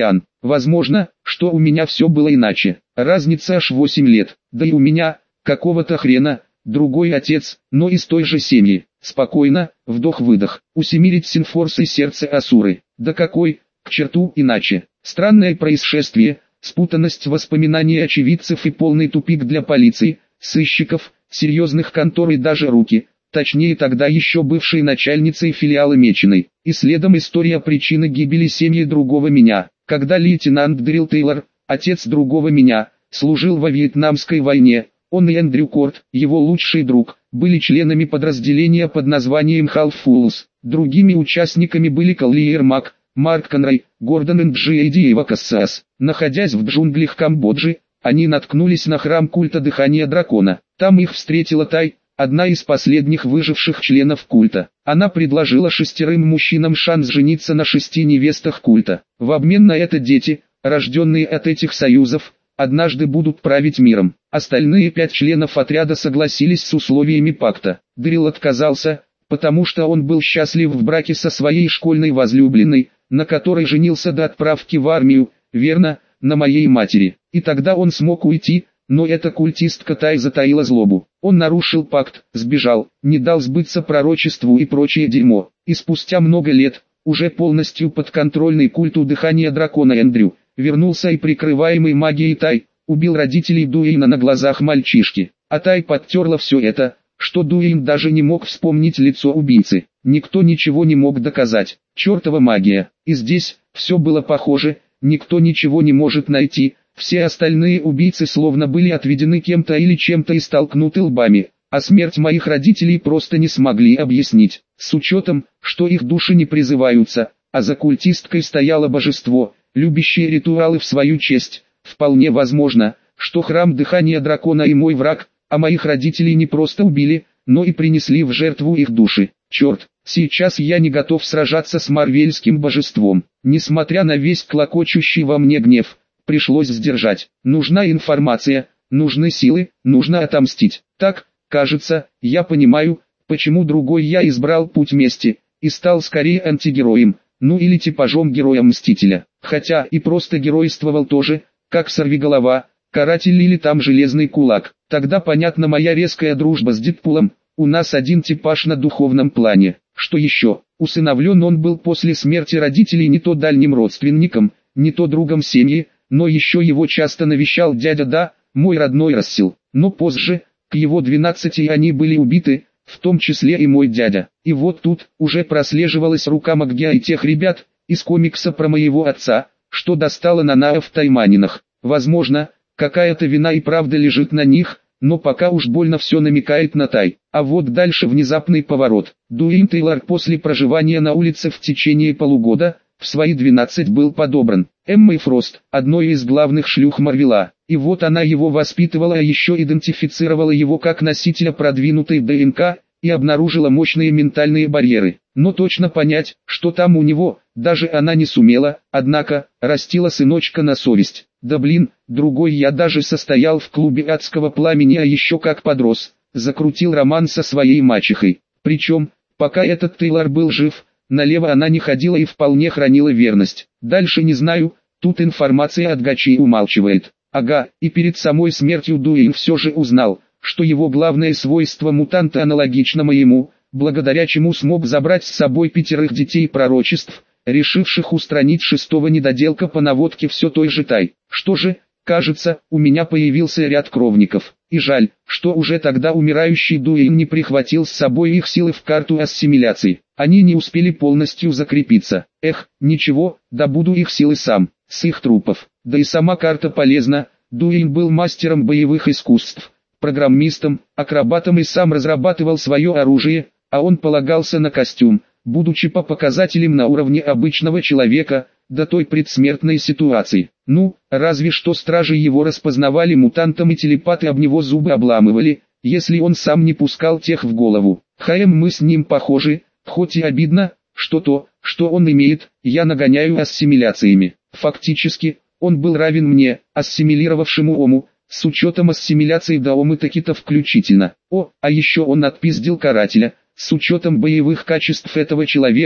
Возможно, что у меня все было иначе. Разница аж восемь лет. Да и у меня, какого-то хрена, другой отец, но из той же семьи. Спокойно, вдох-выдох. Усемирить Синфорс и сердце Асуры. Да какой, к черту, иначе. Странное происшествие, спутанность воспоминаний очевидцев и полный тупик для полиции, сыщиков, серьезных контор и даже руки, точнее тогда еще бывшей начальницей филиала Меченой. И следом история причины гибели семьи другого меня, когда лейтенант Дрил Тейлор, отец другого меня, служил во Вьетнамской войне. Он и Эндрю Корт, его лучший друг, были членами подразделения под названием Half Fools. Другими участниками были Коллиер Мак, Марк Конрой, Гордон Энджиэйди и Вакассас. Находясь в джунглях Камбоджи, они наткнулись на храм культа дыхания дракона. Там их встретила Тай, одна из последних выживших членов культа. Она предложила шестерым мужчинам шанс жениться на шести невестах культа. В обмен на это дети, рожденные от этих союзов, однажды будут править миром. Остальные пять членов отряда согласились с условиями пакта. Дрил отказался, потому что он был счастлив в браке со своей школьной возлюбленной, на которой женился до отправки в армию, верно, на моей матери. И тогда он смог уйти, но эта культистка Тай затаила злобу. Он нарушил пакт, сбежал, не дал сбыться пророчеству и прочее дерьмо. И спустя много лет, уже полностью подконтрольный культу дыхания дракона Эндрю, вернулся и прикрываемый магией Тай, убил родителей Дуэйна на глазах мальчишки. А Тай подтерла все это, что Дуэйн даже не мог вспомнить лицо убийцы. Никто ничего не мог доказать. Чертова магия. И здесь, все было похоже, никто ничего не может найти. Все остальные убийцы словно были отведены кем-то или чем-то и столкнуты лбами. А смерть моих родителей просто не смогли объяснить. С учетом, что их души не призываются, а за культисткой стояло божество, любящее ритуалы в свою честь. Вполне возможно, что храм дыхания дракона и мой враг, а моих родителей не просто убили, но и принесли в жертву их души. Черт, сейчас я не готов сражаться с марвельским божеством. Несмотря на весь клокочущий во мне гнев, пришлось сдержать. Нужна информация, нужны силы, нужно отомстить. Так, кажется, я понимаю, почему другой я избрал путь мести, и стал скорее антигероем, ну или типажом героя-мстителя. Хотя и просто геройствовал тоже, как сорвиголова, каратель или там железный кулак. Тогда понятна моя резкая дружба с Дэдпулом. У нас один типаж на духовном плане. Что еще? Усыновлен он был после смерти родителей не то дальним родственником, не то другом семьи, но еще его часто навещал дядя Да, мой родной Рассел. Но позже, к его двенадцати они были убиты, в том числе и мой дядя. И вот тут уже прослеживалась рука Магия и тех ребят из комикса про моего отца, что достало Нанаа в Тайманинах. Возможно, какая-то вина и правда лежит на них, но пока уж больно все намекает на Тай. А вот дальше внезапный поворот. Дуэйн Тейлор после проживания на улице в течение полугода, в свои двенадцать был подобран Эммой Фрост, одной из главных шлюх Марвела. И вот она его воспитывала, а еще идентифицировала его как носителя продвинутой ДНК, и обнаружила мощные ментальные барьеры. Но точно понять, что там у него, даже она не сумела, однако, растила сыночка на совесть. Да блин, другой я даже состоял в клубе адского пламени, а еще как подрос, закрутил роман со своей мачехой. Причем, пока этот Тейлор был жив, налево она не ходила и вполне хранила верность. Дальше не знаю, тут информация от Гачи умалчивает. Ага, и перед самой смертью Дуэйн все же узнал, что его главное свойство мутанта аналогично моему, благодаря чему смог забрать с собой пятерых детей пророчеств, решивших устранить шестого недоделка по наводке все той же Тай. Что же, кажется, у меня появился ряд кровников. И жаль, что уже тогда умирающий Дуэйн не прихватил с собой их силы в карту ассимиляции. Они не успели полностью закрепиться. Эх, ничего, добуду их силы сам, с их трупов. Да и сама карта полезна. Дуэйн был мастером боевых искусств, программистом, акробатом и сам разрабатывал свое оружие, а он полагался на костюм, будучи по показателям на уровне обычного человека, до той предсмертной ситуации. Ну, разве что стражи его распознавали мутантом и телепаты об него зубы обламывали, если он сам не пускал тех в голову. Хаем мы с ним похожи, хоть и обидно, что то, что он имеет, я нагоняю ассимиляциями. Фактически, он был равен мне, ассимилировавшему Ому, с учетом ассимиляции до Омы таки-то включительно. О, а еще он отпиздил карателя, с учетом боевых качеств этого человека,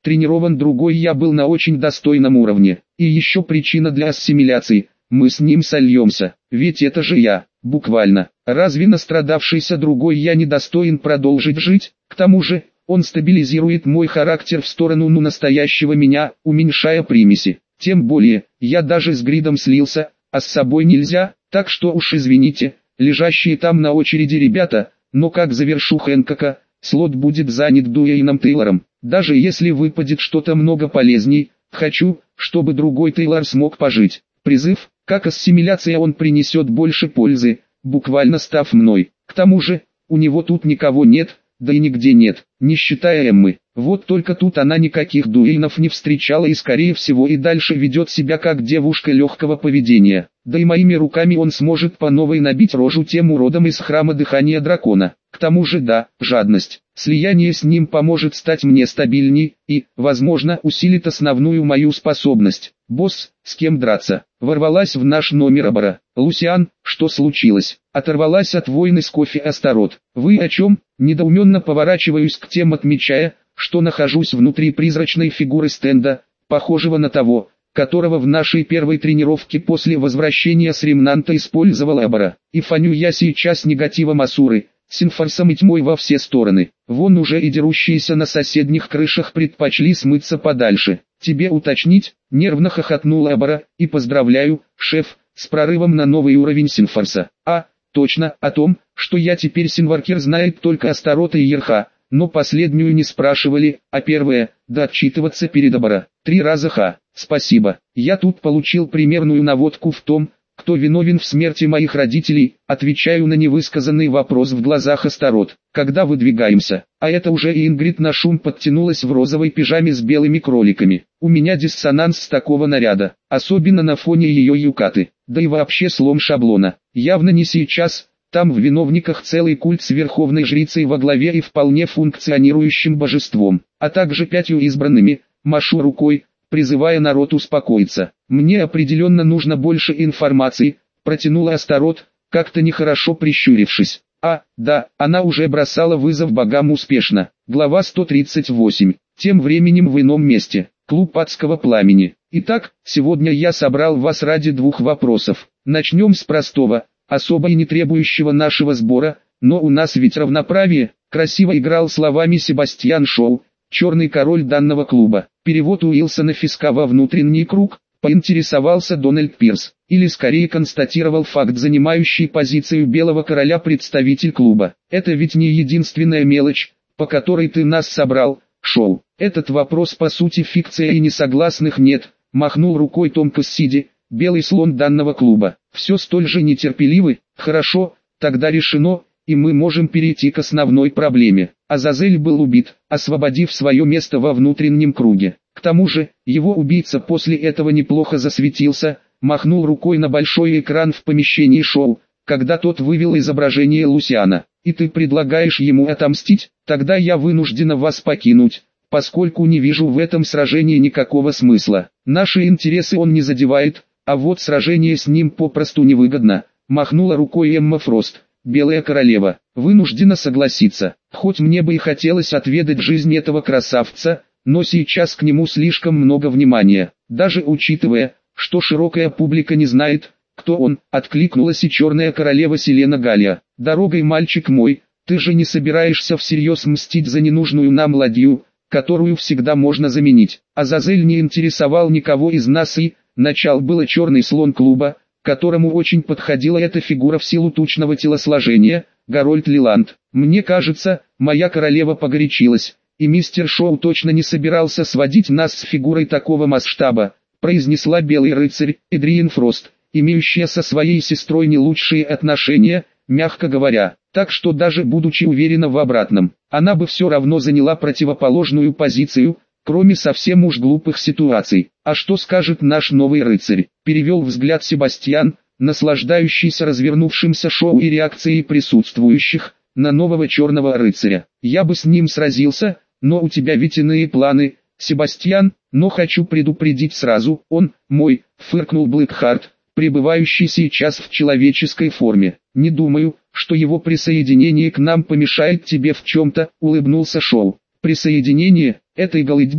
тренирован другой я был на очень достойном уровне. И еще причина для ассимиляции, мы с ним сольемся, ведь это же я, буквально. Разве настрадавшийся другой я недостоин продолжить жить? К тому же, он стабилизирует мой характер в сторону ну настоящего меня, уменьшая примеси. Тем более, я даже с Гридом слился, а с собой нельзя, так что уж извините, лежащие там на очереди ребята, но как завершу Хэнкока, слот будет занят Дуэйном Тейлором. Даже если выпадет что-то много полезней, хочу, чтобы другой Тейлор смог пожить. Призыв, как ассимиляция он принесет больше пользы, буквально став мной. К тому же, у него тут никого нет, да и нигде нет, не считая Эммы. Вот только тут она никаких дуэйнов не встречала и скорее всего и дальше ведет себя как девушка легкого поведения. Да и моими руками он сможет по новой набить рожу тем уродом из храма дыхания дракона. К тому же да, жадность. Слияние с ним поможет стать мне стабильней и, возможно, усилит основную мою способность. Босс, с кем драться? Ворвалась в наш номер Абара. Лусиан, что случилось? Оторвалась от войны с кофе Астарот. Вы о чем? Недоуменно поворачиваюсь к тем, отмечая, что нахожусь внутри призрачной фигуры стенда, похожего на того, которого в нашей первой тренировке после возвращения с Ремнанта использовал Абара. И фаню я сейчас негативом Асуры, синфорсом и тьмой во все стороны. Вон уже и дерущиеся на соседних крышах предпочли смыться подальше. Тебе уточнить? Нервно хохотнул Абара, и поздравляю, шеф, с прорывом на новый уровень синфорса. А, точно, о том, что я теперь синваркер знает только Астарота и Ерха. Но последнюю не спрашивали, а первое, да отчитываться перед Абара. Три раза ха, спасибо. Я тут получил примерную наводку в том, кто виновен в смерти моих родителей, отвечаю на невысказанный вопрос в глазах Астарот. Когда выдвигаемся? А это уже и Ингрид на шум подтянулась в розовой пижаме с белыми кроликами. У меня диссонанс с такого наряда, особенно на фоне ее юкаты, да и вообще слом шаблона. Явно не сейчас. Там в виновниках целый культ с верховной жрицей во главе и вполне функционирующим божеством, а также пятью избранными, машу рукой, призывая народ успокоиться. Мне определенно нужно больше информации, протянула Астарот, как-то нехорошо прищурившись. А, да, она уже бросала вызов богам успешно. Глава сто тридцать восемь. Тем временем в ином месте. Клуб адского пламени. Итак, сегодня я собрал вас ради двух вопросов. Начнем с простого, особо и не требующего нашего сбора, но у нас ведь равноправие, красиво играл словами Себастьян Шоу, черный король данного клуба. Перевод Уилсона Фиска во внутренний круг, поинтересовался Дональд Пирс, или скорее констатировал факт, занимающий позицию белого короля представитель клуба. Это ведь не единственная мелочь, по которой ты нас собрал, Шоу. Этот вопрос по сути фикция и несогласных нет, махнул рукой Том Кассиди, белый слон данного клуба. Все столь же нетерпеливы. Хорошо, тогда решено, и мы можем перейти к основной проблеме. Азазель был убит, освободив свое место во внутреннем круге. К тому же, его убийца после этого неплохо засветился, махнул рукой на большой экран в помещении Шоу, когда тот вывел изображение Лусиана. И ты предлагаешь ему отомстить? Тогда я вынуждена вас покинуть, поскольку не вижу в этом сражении никакого смысла. Наши интересы он не задевает, а вот сражение с ним попросту невыгодно, махнула рукой Эмма Фрост, белая королева. Вынуждена согласиться, хоть мне бы и хотелось отведать жизнь этого красавца, но сейчас к нему слишком много внимания, даже учитывая, что широкая публика не знает, кто он, откликнулась и черная королева Селена Галия. Дорогой, мальчик мой, ты же не собираешься всерьез мстить за ненужную нам ладью, которую всегда можно заменить. Азазель не интересовал никого из нас и, начал было черный слон клуба, которому очень подходила эта фигура в силу тучного телосложения, Гарольд Лиланд. Мне кажется, моя королева погорячилась, и мистер Шоу точно не собирался сводить нас с фигурой такого масштаба, произнесла белый рыцарь, Эдриен Фрост, имеющая со своей сестрой не лучшие отношения, мягко говоря. Так что даже будучи уверена в обратном, она бы все равно заняла противоположную позицию, кроме совсем уж глупых ситуаций. А что скажет наш новый рыцарь? Перевел взгляд Себастьян, наслаждающийся развернувшимся шоу и реакцией присутствующих на нового черного рыцаря. Я бы с ним сразился, но у тебя ведь иные планы, Себастьян, но хочу предупредить сразу, он, мой, фыркнул Блэкхарт, пребывающий сейчас в человеческой форме. Не думаю, что его присоединение к нам помешает тебе в чем-то, улыбнулся Шоу. Присоединение этой голытьбы,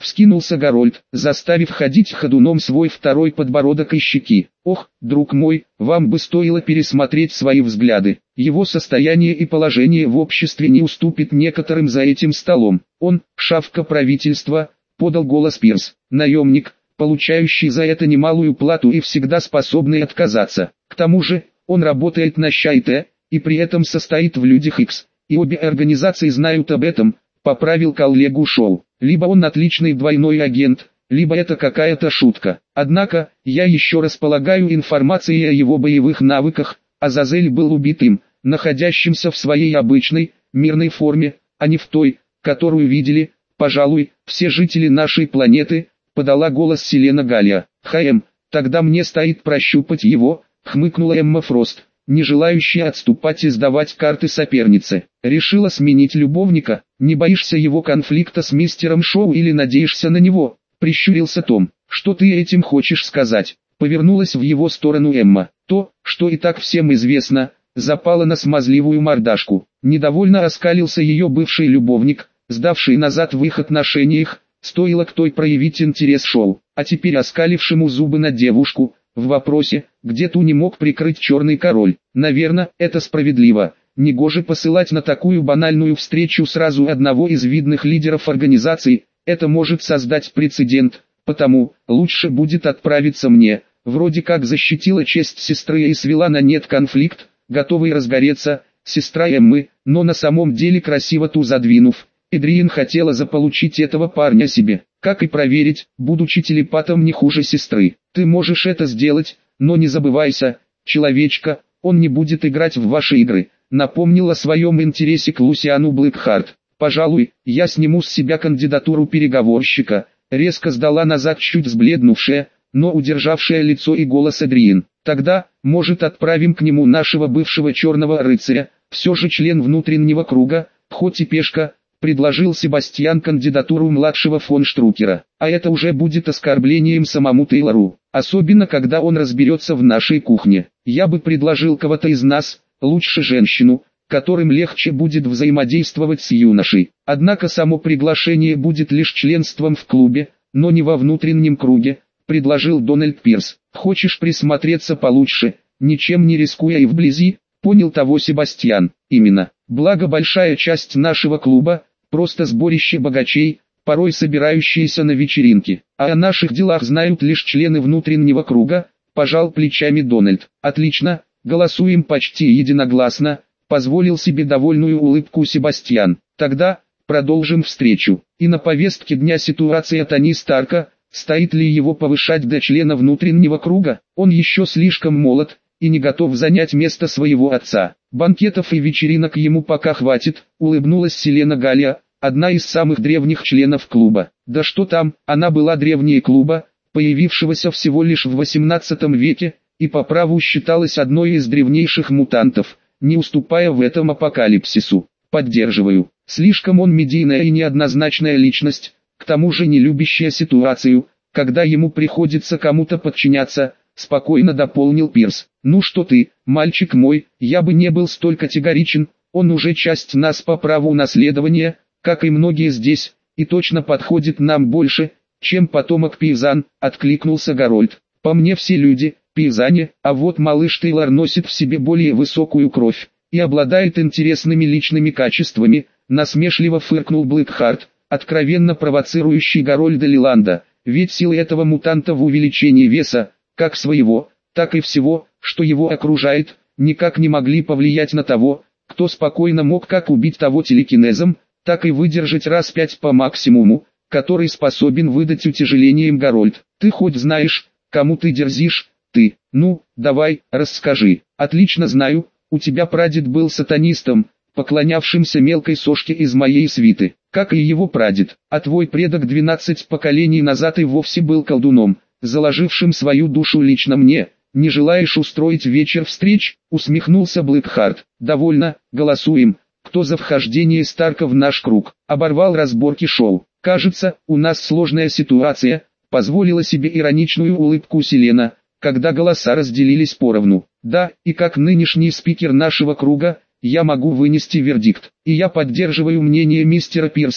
Вскинулся Гарольд, заставив ходить ходуном свой второй подбородок и щеки. Ох, друг мой, вам бы стоило пересмотреть свои взгляды. Его состояние и положение в обществе не уступит некоторым за этим столом. Он, шавка правительства, подал голос Пирс, наемник, получающий за это немалую плату и всегда способный отказаться. К тому же, он работает на Щайте, и при этом состоит в Людях Икс, и обе организации знают об этом, поправил коллегу Шоу. Либо он отличный двойной агент, либо это какая-то шутка. Однако, я еще располагаю информацией о его боевых навыках. Азазель был убит им, находящимся в своей обычной, мирной форме, а не в той, которую видели, пожалуй, все жители нашей планеты, подала голос Селена Галия. «Хэм, тогда мне стоит прощупать его», хмыкнула Эмма Фрост, не желающая отступать и сдавать карты соперницы. Решила сменить любовника, не боишься его конфликта с мистером Шоу или надеешься на него? Прищурился Том. Что ты этим хочешь сказать? Повернулась в его сторону Эмма. То, что и так всем известно, запала на смазливую мордашку. Недовольно оскалился ее бывший любовник, сдавший назад в их отношениях, стоило к той проявить интерес Шоу, а теперь оскалившему зубы на девушку, в вопросе, где ту не мог прикрыть черный король. Наверное, это справедливо. Негоже посылать на такую банальную встречу сразу одного из видных лидеров организации, это может создать прецедент, потому лучше будет отправиться мне. Вроде как защитила честь сестры и свела на нет конфликт, готовый разгореться, сестра Эммы, но на самом деле красиво ту задвинув. Эдриен хотела заполучить этого парня себе, как и проверить, будучи телепатом не хуже сестры. Ты можешь это сделать, но не забывайся, человечка, он не будет играть в ваши игры. Напомнил о своем интересе к Лусиану Блэкхарт. Пожалуй, я сниму с себя кандидатуру переговорщика, резко сдала назад чуть взбледнувшая, но удержавшая лицо и голос Эдриен. Тогда, может, отправим к нему нашего бывшего черного рыцаря, все же член внутреннего круга, хоть и пешка, предложил Себастьян кандидатуру младшего фон Штрукера. А это уже будет оскорблением самому Тейлору, особенно когда он разберется в нашей кухне. Я бы предложил кого-то из нас, лучше женщину, которым легче будет взаимодействовать с юношей. Однако само приглашение будет лишь членством в клубе, но не во внутреннем круге, предложил Дональд Пирс. Хочешь присмотреться получше, ничем не рискуя и вблизи, понял того Себастьян. Именно, благо большая часть нашего клуба, просто сборище богачей, порой собирающиеся на вечеринки. А о наших делах знают лишь члены внутреннего круга, пожал плечами Дональд. Отлично, голосуем почти единогласно, позволил себе довольную улыбку Себастьян. Тогда, продолжим встречу. И на повестке дня ситуация Тони Старка, стоит ли его повышать до члена внутреннего круга? Он еще слишком молод и не готов занять место своего отца. Банкетов и вечеринок ему пока хватит, улыбнулась Селена Галия, одна из самых древних членов клуба. Да что там, она была древнее клуба, появившегося всего лишь в восемнадцатом веке, и по праву считалась одной из древнейших мутантов, не уступая в этом апокалипсису. Поддерживаю. Слишком он медийная и неоднозначная личность, к тому же не любящая ситуацию, когда ему приходится кому-то подчиняться, спокойно дополнил Пирс. Ну что ты, мальчик мой, я бы не был столь категоричен, он уже часть нас по праву наследования, как и многие здесь, и точно подходит нам больше, чем потомок Пейзан, откликнулся Гарольд. По мне все люди, Пейзане, а вот малыш Тейлор носит в себе более высокую кровь, и обладает интересными личными качествами, насмешливо фыркнул Блэкхарт, откровенно провоцирующий Гарольда Лиланда, ведь силы этого мутанта в увеличении веса, как своего, так и всего, что его окружает, никак не могли повлиять на того, кто спокойно мог как убить того телекинезом, так и выдержать раз пять по максимуму, который способен выдать утяжелением Гарольд. Ты хоть знаешь, кому ты дерзишь? Ты, ну, давай, расскажи. Отлично знаю, у тебя прадед был сатанистом, поклонявшимся мелкой сошке из моей свиты, как и его прадед, а твой предок двенадцать поколений назад и вовсе был колдуном, заложившим свою душу лично мне. Не желаешь устроить вечер встреч? Усмехнулся Блэкхарт. Довольно, голосуем. Кто за вхождение Старка в наш круг? Оборвал разборки Шоу. Кажется, у нас сложная ситуация, позволила себе ироничную улыбку Селена, когда голоса разделились поровну. Да, и как нынешний спикер нашего круга, я могу вынести вердикт. И я поддерживаю мнение мистера Пирса,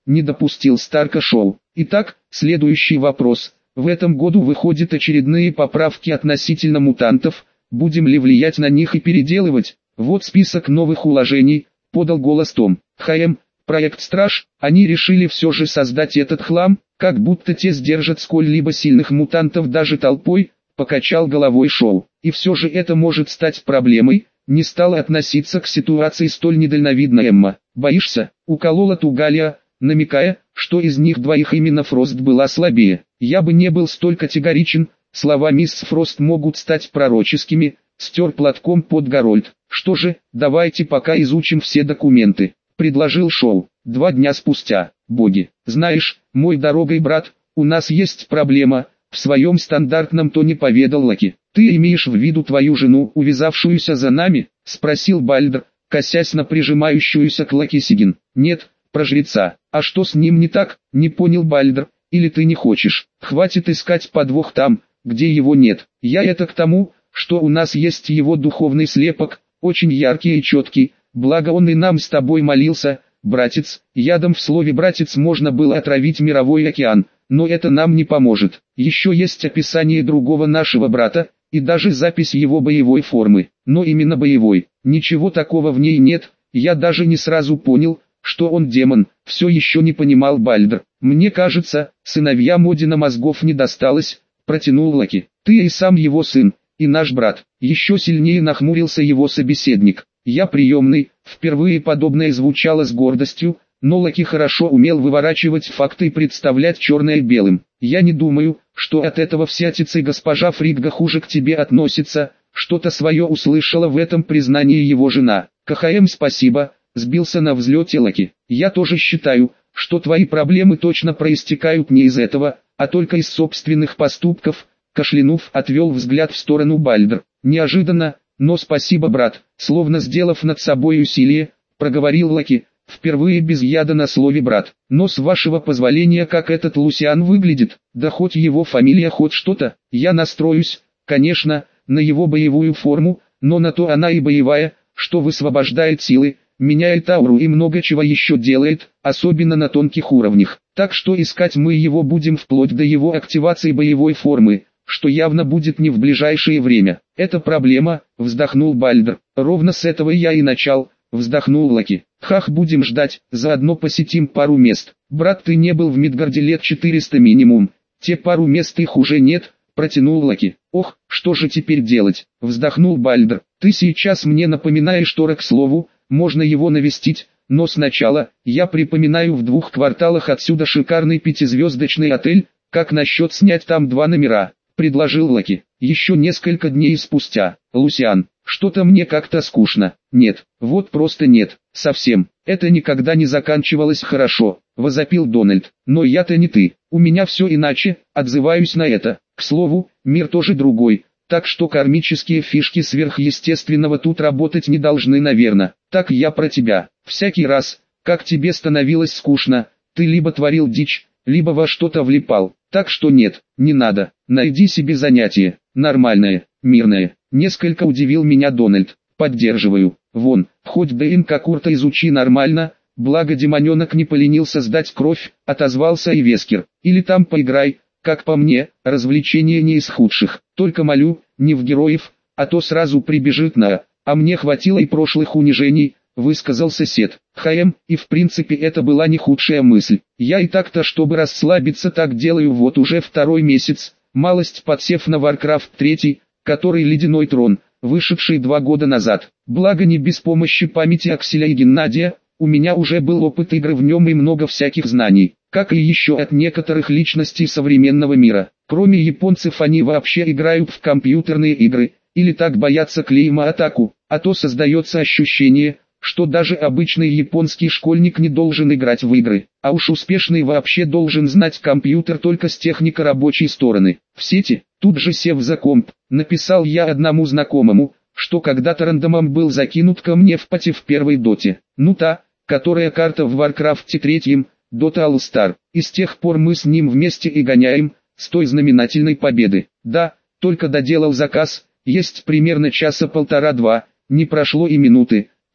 не допустил Старка Шоу. Итак, следующий вопрос. В этом году выходят очередные поправки относительно мутантов, будем ли влиять на них и переделывать? Вот список новых уложений, подал голос Том. ХМ, проект Страж, они решили все же создать этот хлам, как будто те сдержат сколь-либо сильных мутантов даже толпой, покачал головой Шоу. И все же это может стать проблемой, не стала относиться к ситуации столь недальновидно Эмма. Боишься? Уколола Тугалия, намекая, что из них двоих именно Фрост была слабее. Я бы не был столь категоричен, слова мисс Фрост могут стать пророческими, стер платком под Гарольд. Что же, давайте пока изучим все документы, предложил Шоу. Два дня спустя. Боги, знаешь, мой дорогой брат, у нас есть проблема, в своем стандартном тоне поведал Локи. Ты имеешь в виду твою жену, увязавшуюся за нами? Спросил Бальдр, косясь на прижимающуюся к Локи Сигин. Нет, про жреца. А что с ним не так? Не понял Бальдр. Или ты не хочешь? Хватит искать подвох там, где его нет. Я это к тому, что у нас есть его духовный слепок, очень яркий и четкий, благо он и нам с тобой молился, братец. Ядом в слове «братец» можно было отравить мировой океан, но это нам не поможет. Еще есть описание другого нашего брата, и даже запись его боевой формы, но именно боевой. Ничего такого в ней нет, я даже не сразу понял, что он демон, все еще не понимал Бальдр. Мне кажется, сыновьям Одина мозгов не досталось, протянул Локи. Ты и сам его сын, и наш брат. Еще сильнее нахмурился его собеседник. Я приемный, впервые подобное звучало с гордостью, но Локи хорошо умел выворачивать факты и представлять черное белым. Я не думаю, что от этого всятицы госпожа Фригга хуже к тебе относится, что-то свое услышала в этом признании его жена. КХМ спасибо, сбился на взлете Локи. Я тоже считаю, что твои проблемы точно проистекают не из этого, а только из собственных поступков, кашлянув, отвел взгляд в сторону Бальдр. Неожиданно, но спасибо, брат, словно сделав над собой усилие, проговорил Локи, впервые без яда на слове брат. Но с вашего позволения, как этот Лусиан выглядит, да хоть его фамилия, хоть что-то, я настроюсь, конечно, на его боевую форму, но на то она и боевая, что высвобождает силы, меняет ауру и много чего еще делает, особенно на тонких уровнях. Так что искать мы его будем вплоть до его активации боевой формы, что явно будет не в ближайшее время. Это проблема, вздохнул Бальдр. Ровно с этого я и начал, вздохнул Локи. Хах, будем ждать, заодно посетим пару мест. Брат, ты не был в Мидгарде лет четыреста минимум, те пару мест их уже нет, протянул Локи. Ох, что же теперь делать, вздохнул Бальдр. Ты сейчас мне напоминаешь Тора, к слову, можно его навестить, но сначала, я припоминаю, в двух кварталах отсюда шикарный пятизвездочный отель, как насчет снять там два номера, предложил Локи. Еще несколько дней спустя. Лусиан, что-то мне как-то скучно. Нет, вот просто нет, совсем. Это никогда не заканчивалось хорошо, возопил Дональд. Но я-то не ты, у меня все иначе, отзываюсь на это. К слову, мир тоже другой, так что кармические фишки сверхъестественного тут работать не должны, наверное. Так я про тебя. Всякий раз, как тебе становилось скучно, ты либо творил дичь, либо во что-то влипал. Так что нет, не надо, найди себе занятие, нормальное, мирное. Несколько удивил меня Дональд. Поддерживаю. Вон, хоть ДНК Курта изучи нормально, благо демоненок не поленился сдать кровь, отозвался и Вескер. Или там поиграй, как по мне, развлечение не из худших. Только молю, не в героев, а то сразу прибежит на... А мне хватило и прошлых унижений, высказался Сет. ХМ, и в принципе это была не худшая мысль. Я и так-то, чтобы расслабиться, так делаю вот уже второй месяц, малость подсев на Warcraft три, который Ледяной Трон, вышедший два года назад. Благо не без помощи памяти Акселя и Геннадия, у меня уже был опыт игры в нем и много всяких знаний, как и еще от некоторых личностей современного мира. Кроме японцев они вообще играют в компьютерные игры, или так боятся клейма атаку, а то создается ощущение, что даже обычный японский школьник не должен играть в игры, а уж успешный вообще должен знать компьютер только с технико-рабочей стороны. В сети, тут же сев за комп, написал я одному знакомому, что когда-то рандомом был закинут ко мне в пати в первой доте, ну та, которая карта в Warcraft три, Dota All Star, и с тех пор мы с ним вместе и гоняем, с той знаменательной победы. Да, только доделал заказ, есть примерно часа полтора-два, не прошло и минуты,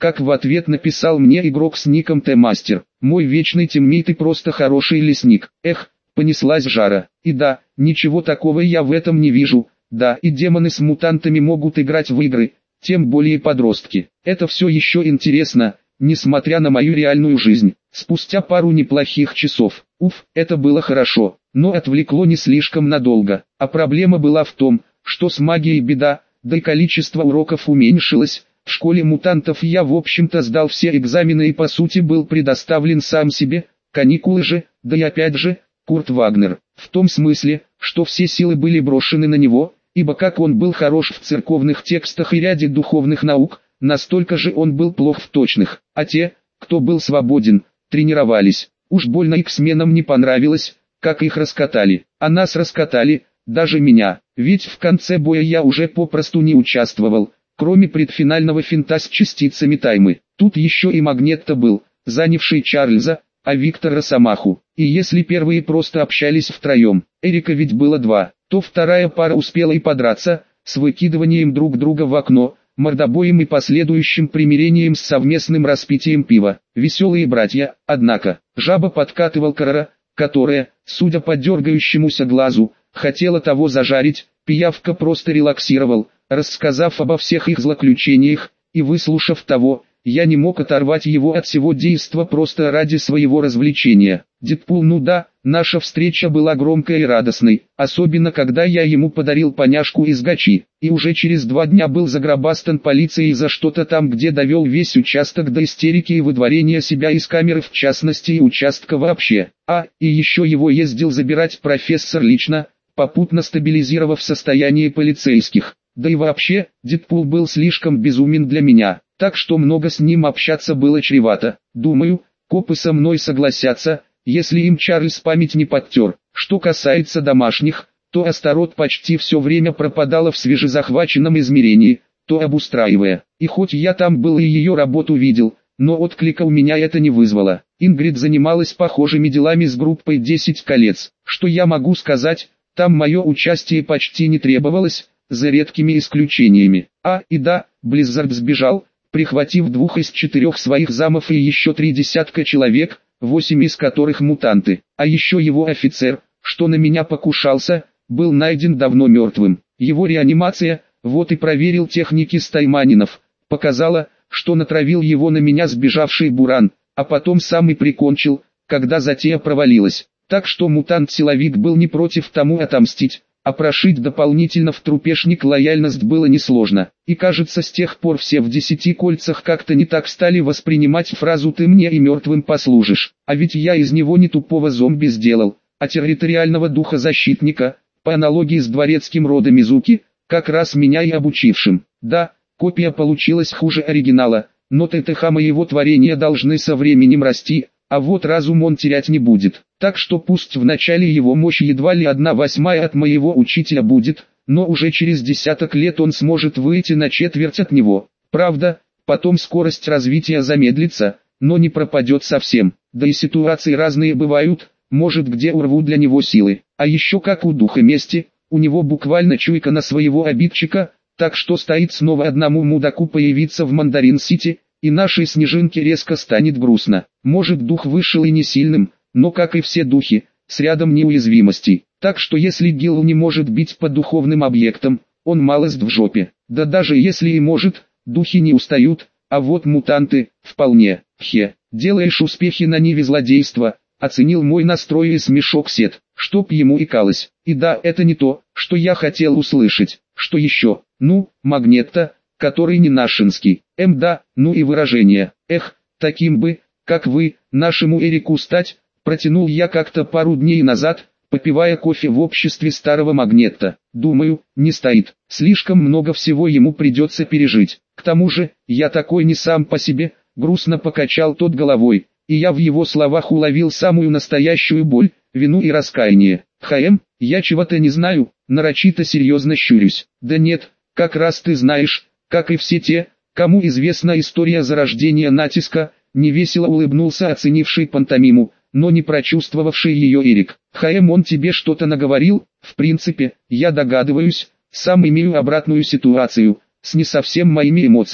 как в ответ написал мне игрок с ником Т-Мастер. Мой вечный тиммейт и просто хороший лесник. Эх, понеслась жара. И да, ничего такого я в этом не вижу. Да, и демоны с мутантами могут играть в игры, тем более подростки. Это все еще интересно, несмотря на мою реальную жизнь. Спустя пару неплохих часов, уф, это было хорошо, но отвлекло не слишком надолго. А проблема была в том, что с магией беда, да и количество уроков уменьшилось. В школе мутантов я в общем-то сдал все экзамены и по сути был предоставлен сам себе, каникулы же, да и опять же, Курт Вагнер. В том смысле, что все силы были брошены на него, ибо как он был хорош в церковных текстах и ряде духовных наук, настолько же он был плох в точных. А те, кто был свободен, тренировались. Уж больно иксменам не понравилось, как их раскатали. А нас раскатали, даже меня, ведь в конце боя я уже попросту не участвовал. Кроме предфинального финта с частицами таймы. Тут еще и Магнетто был, занявший Чарльза, а Виктор Росомаху. И если первые просто общались втроем, Эрика ведь было два, то вторая пара успела и подраться, с выкидыванием друг друга в окно, мордобоем и последующим примирением с совместным распитием пива. Веселые братья, однако. Жаба подкатывал Карара, которая, судя по дергающемуся глазу, хотела того зажарить. Пиявка просто релаксировал, рассказав обо всех их злоключениях, и выслушав того, я не мог оторвать его от всего действа просто ради своего развлечения. Дэдпул, ну да, наша встреча была громкой и радостной, особенно когда я ему подарил поняшку из гачи, и уже через два дня был загробастан полицией за что-то там, где довел весь участок до истерики и выдворения себя из камеры, в частности и участка вообще. А, и еще его ездил забирать профессор лично, попутно стабилизировав состояние полицейских. Да и вообще, Дэдпул был слишком безумен для меня, так что много с ним общаться было чревато. Думаю, копы со мной согласятся, если им Чарльз память не подтер. Что касается домашних, то Астарот почти все время пропадала в свежезахваченном измерении, то обустраивая. И хоть я там был и ее работу видел, но отклика у меня это не вызвало. Ингрид занималась похожими делами с группой десять колец. Что я могу сказать, там мое участие почти не требовалось, за редкими исключениями. А, и да, Близзард сбежал, прихватив двух из четырех своих замов и еще три десятка человек, восемь из которых мутанты. А еще его офицер, что на меня покушался, был найден давно мертвым. Его реанимация, вот и проверил техники стайманинов, показала, что натравил его на меня сбежавший Буран, а потом сам и прикончил, когда затея провалилась. Так что мутант-силовик был не против тому отомстить. А прошить дополнительно в трупешник лояльность было несложно. И кажется, с тех пор все в десяти кольцах как-то не так стали воспринимать фразу «ты мне и мертвым послужишь». А ведь я из него не тупого зомби сделал, а территориального духа защитника, по аналогии с дворецким рода Мизуки, как раз меня и обучившим. Да, копия получилась хуже оригинала, но ТТХ моего творения должны со временем расти, а вот разум он терять не будет. Так что пусть в начале его мощь едва ли одна восьмая от моего учителя будет, но уже через десяток лет он сможет выйти на четверть от него. Правда, потом скорость развития замедлится, но не пропадет совсем. Да и ситуации разные бывают, может где урву для него силы. А еще как у духа мести, у него буквально чуйка на своего обидчика, так что стоит снова одному мудаку появиться в Мандарин-Сити, и нашей Снежинке резко станет грустно. Может, дух вышел и не сильным, но как и все духи, с рядом неуязвимостей. Так что если Гилл не может бить по духовным объектам, он малость в жопе. Да даже если и может, духи не устают, а вот мутанты, вполне. Хе, делаешь успехи на ниве злодейства, оценил мой настрой и смешок Сет, чтоб ему икалось. И да, это не то, что я хотел услышать. Что еще? Ну, Магнетто, который не нашинский. Эм да, ну и выражение. Эх, таким бы, как вы, нашему Эрику стать, протянул я как-то пару дней назад, попивая кофе в обществе старого Магнетто. Думаю, не стоит, слишком много всего ему придется пережить. К тому же, я такой не сам по себе, грустно покачал тот головой, и я в его словах уловил самую настоящую боль, вину и раскаяние. Хаэм, я чего-то не знаю, нарочито серьезно щурюсь. Да нет, как раз ты знаешь, как и все те, кому известна история зарождения натиска, невесело улыбнулся оценивший пантомиму, но не прочувствовавший ее Эрик. Хаэм, он тебе что-то наговорил? В принципе, я догадываюсь, сам имею обратную ситуацию, с не совсем моими эмоциями.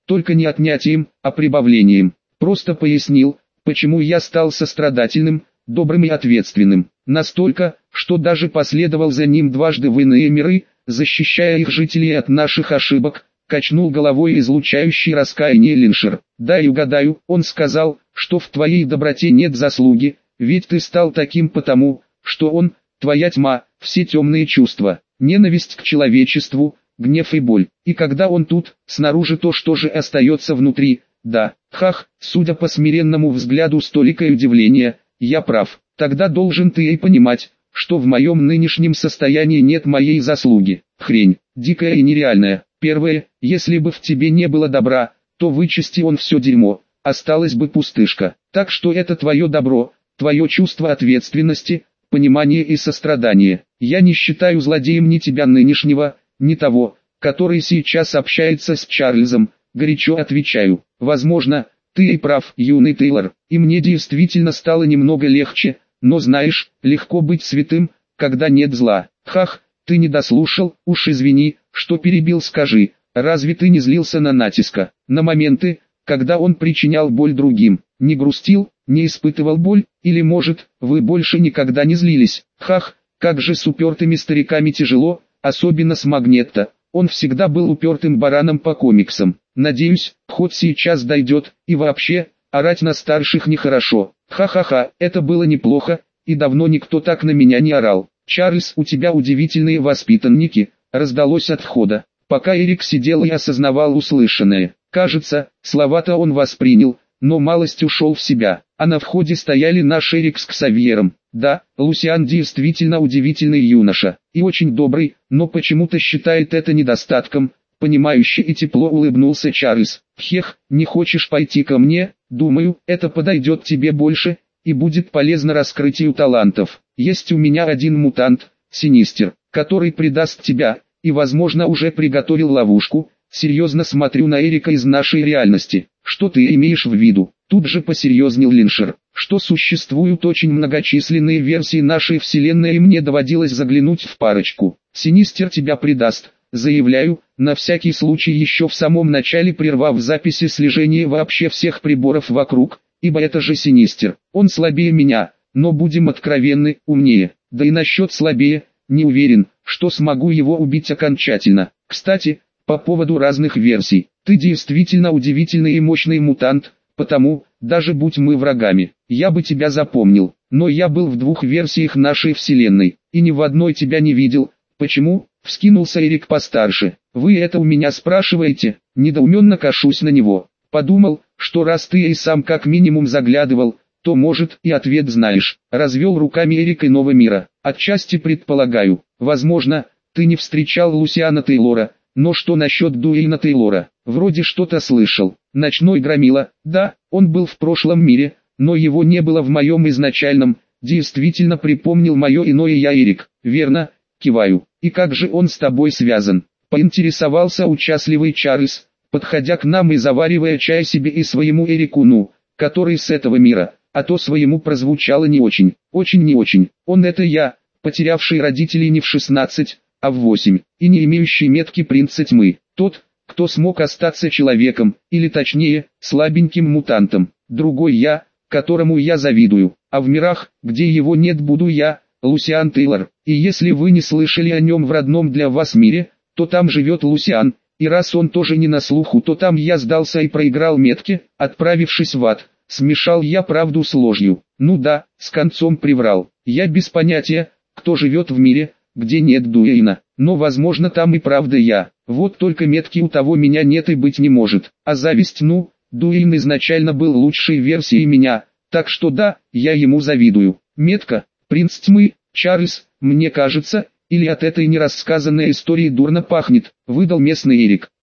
только не отнятием, а прибавлением. Просто пояснил, почему я стал сострадательным, добрым и ответственным. Настолько, что даже последовал за ним дважды в иные миры, защищая их жителей от наших ошибок, качнул головой излучающий раскаяние Линшер. «Дай угадаю», он сказал, что в твоей доброте нет заслуги, ведь ты стал таким потому, что он, твоя тьма, все темные чувства, ненависть к человечеству, гнев и боль. И когда он тут, снаружи то, что же остается внутри, да, хах, судя по смиренному взгляду столика и удивления, я прав. Тогда должен ты и понимать, что в моем нынешнем состоянии нет моей заслуги. Хрень, дикая и нереальная. Первое, если бы в тебе не было добра, то вычисти он все дерьмо, осталась бы пустышка. Так что это твое добро, твое чувство ответственности, понимание и сострадание. Я не считаю злодеем ни тебя нынешнего, ни того, который сейчас общается с Чарльзом, горячо отвечаю. Возможно, ты и прав, юный Тейлор, и мне действительно стало немного легче, но знаешь, легко быть святым, когда нет зла. Хах, ты не дослушал, уж извини, что перебил, скажи, разве ты не злился на Натиска, на моменты, когда он причинял боль другим, не грустил, не испытывал боль, или может, вы больше никогда не злились? Хах, как же с упертыми стариками тяжело, особенно с Магнетто, он всегда был упертым бараном по комиксам. Надеюсь, ход сейчас дойдет, и вообще, орать на старших нехорошо. Ха-ха-ха, это было неплохо, и давно никто так на меня не орал. Чарльз, у тебя удивительные воспитанники, раздалось от входа. Пока Эрик сидел и осознавал услышанное, кажется, слова-то он воспринял, но малость ушел в себя. А на входе стояли наш Эрик с Ксавьером. Да, Лусиан действительно удивительный юноша, и очень добрый, но почему-то считает это недостатком. Понимающе и тепло улыбнулся Чарльз. Хех, не хочешь пойти ко мне? Думаю, это подойдет тебе больше, и будет полезно раскрытию талантов. Есть у меня один мутант, Синистер, который предаст тебя, и возможно уже приготовил ловушку. Серьезно смотрю на Эрика из нашей реальности. Что ты имеешь в виду? Тут же посерьезнел Линшер, что существуют очень многочисленные версии нашей вселенной, и мне доводилось заглянуть в парочку. Синистер тебя предаст, заявляю, на всякий случай еще в самом начале прервав записи слежения вообще всех приборов вокруг, ибо это же Синистер, он слабее меня, но будем откровенны, умнее, да и насчет слабее, не уверен, что смогу его убить окончательно. Кстати, по поводу разных версий, ты действительно удивительный и мощный мутант, потому, даже будь мы врагами, я бы тебя запомнил, но я был в двух версиях нашей вселенной, и ни в одной тебя не видел. Почему? Вскинулся Эрик постарше. Вы это у меня спрашиваете? Недоуменно кашусь на него. Подумал, что раз ты и сам как минимум заглядывал, то может и ответ знаешь. Развел руками Эрик иного мира. Отчасти предполагаю. Возможно, ты не встречал Лусиана Тейлора, но что насчет Дуэйна Тейлора? Вроде что-то слышал. Ночной громила, да, он был в прошлом мире, но его не было в моем изначальном. Действительно припомнил мое иное я Эрик. Верно? Киваю. И как же он с тобой связан? Поинтересовался участливый Чарльз, подходя к нам и заваривая чай себе и своему Эрику, ну, который с этого мира, а то своему прозвучало не очень, очень не очень. Он это я, потерявший родителей не в шестнадцать, а в восемь, и не имеющий метки принца тьмы. Тот, кто смог остаться человеком, или точнее, слабеньким мутантом. Другой я, которому я завидую, а в мирах, где его нет, буду я, Лусиан Тейлор. И если вы не слышали о нем в родном для вас мире, то там живет Лусиан, и раз он тоже не на слуху, то там я сдался и проиграл метки, отправившись в ад. Смешал я правду с ложью. Ну да, с концом приврал. Я без понятия, кто живет в мире, где нет Дуэйна, но возможно там и правда я. Вот только метки у того меня нет и быть не может. А зависть, ну, Дуэйн изначально был лучшей версией меня, так что да, я ему завидую. Метка, принц тьмы, Чарльз, мне кажется, или от этой нерассказанной истории дурно пахнет, выдал местный Эрик.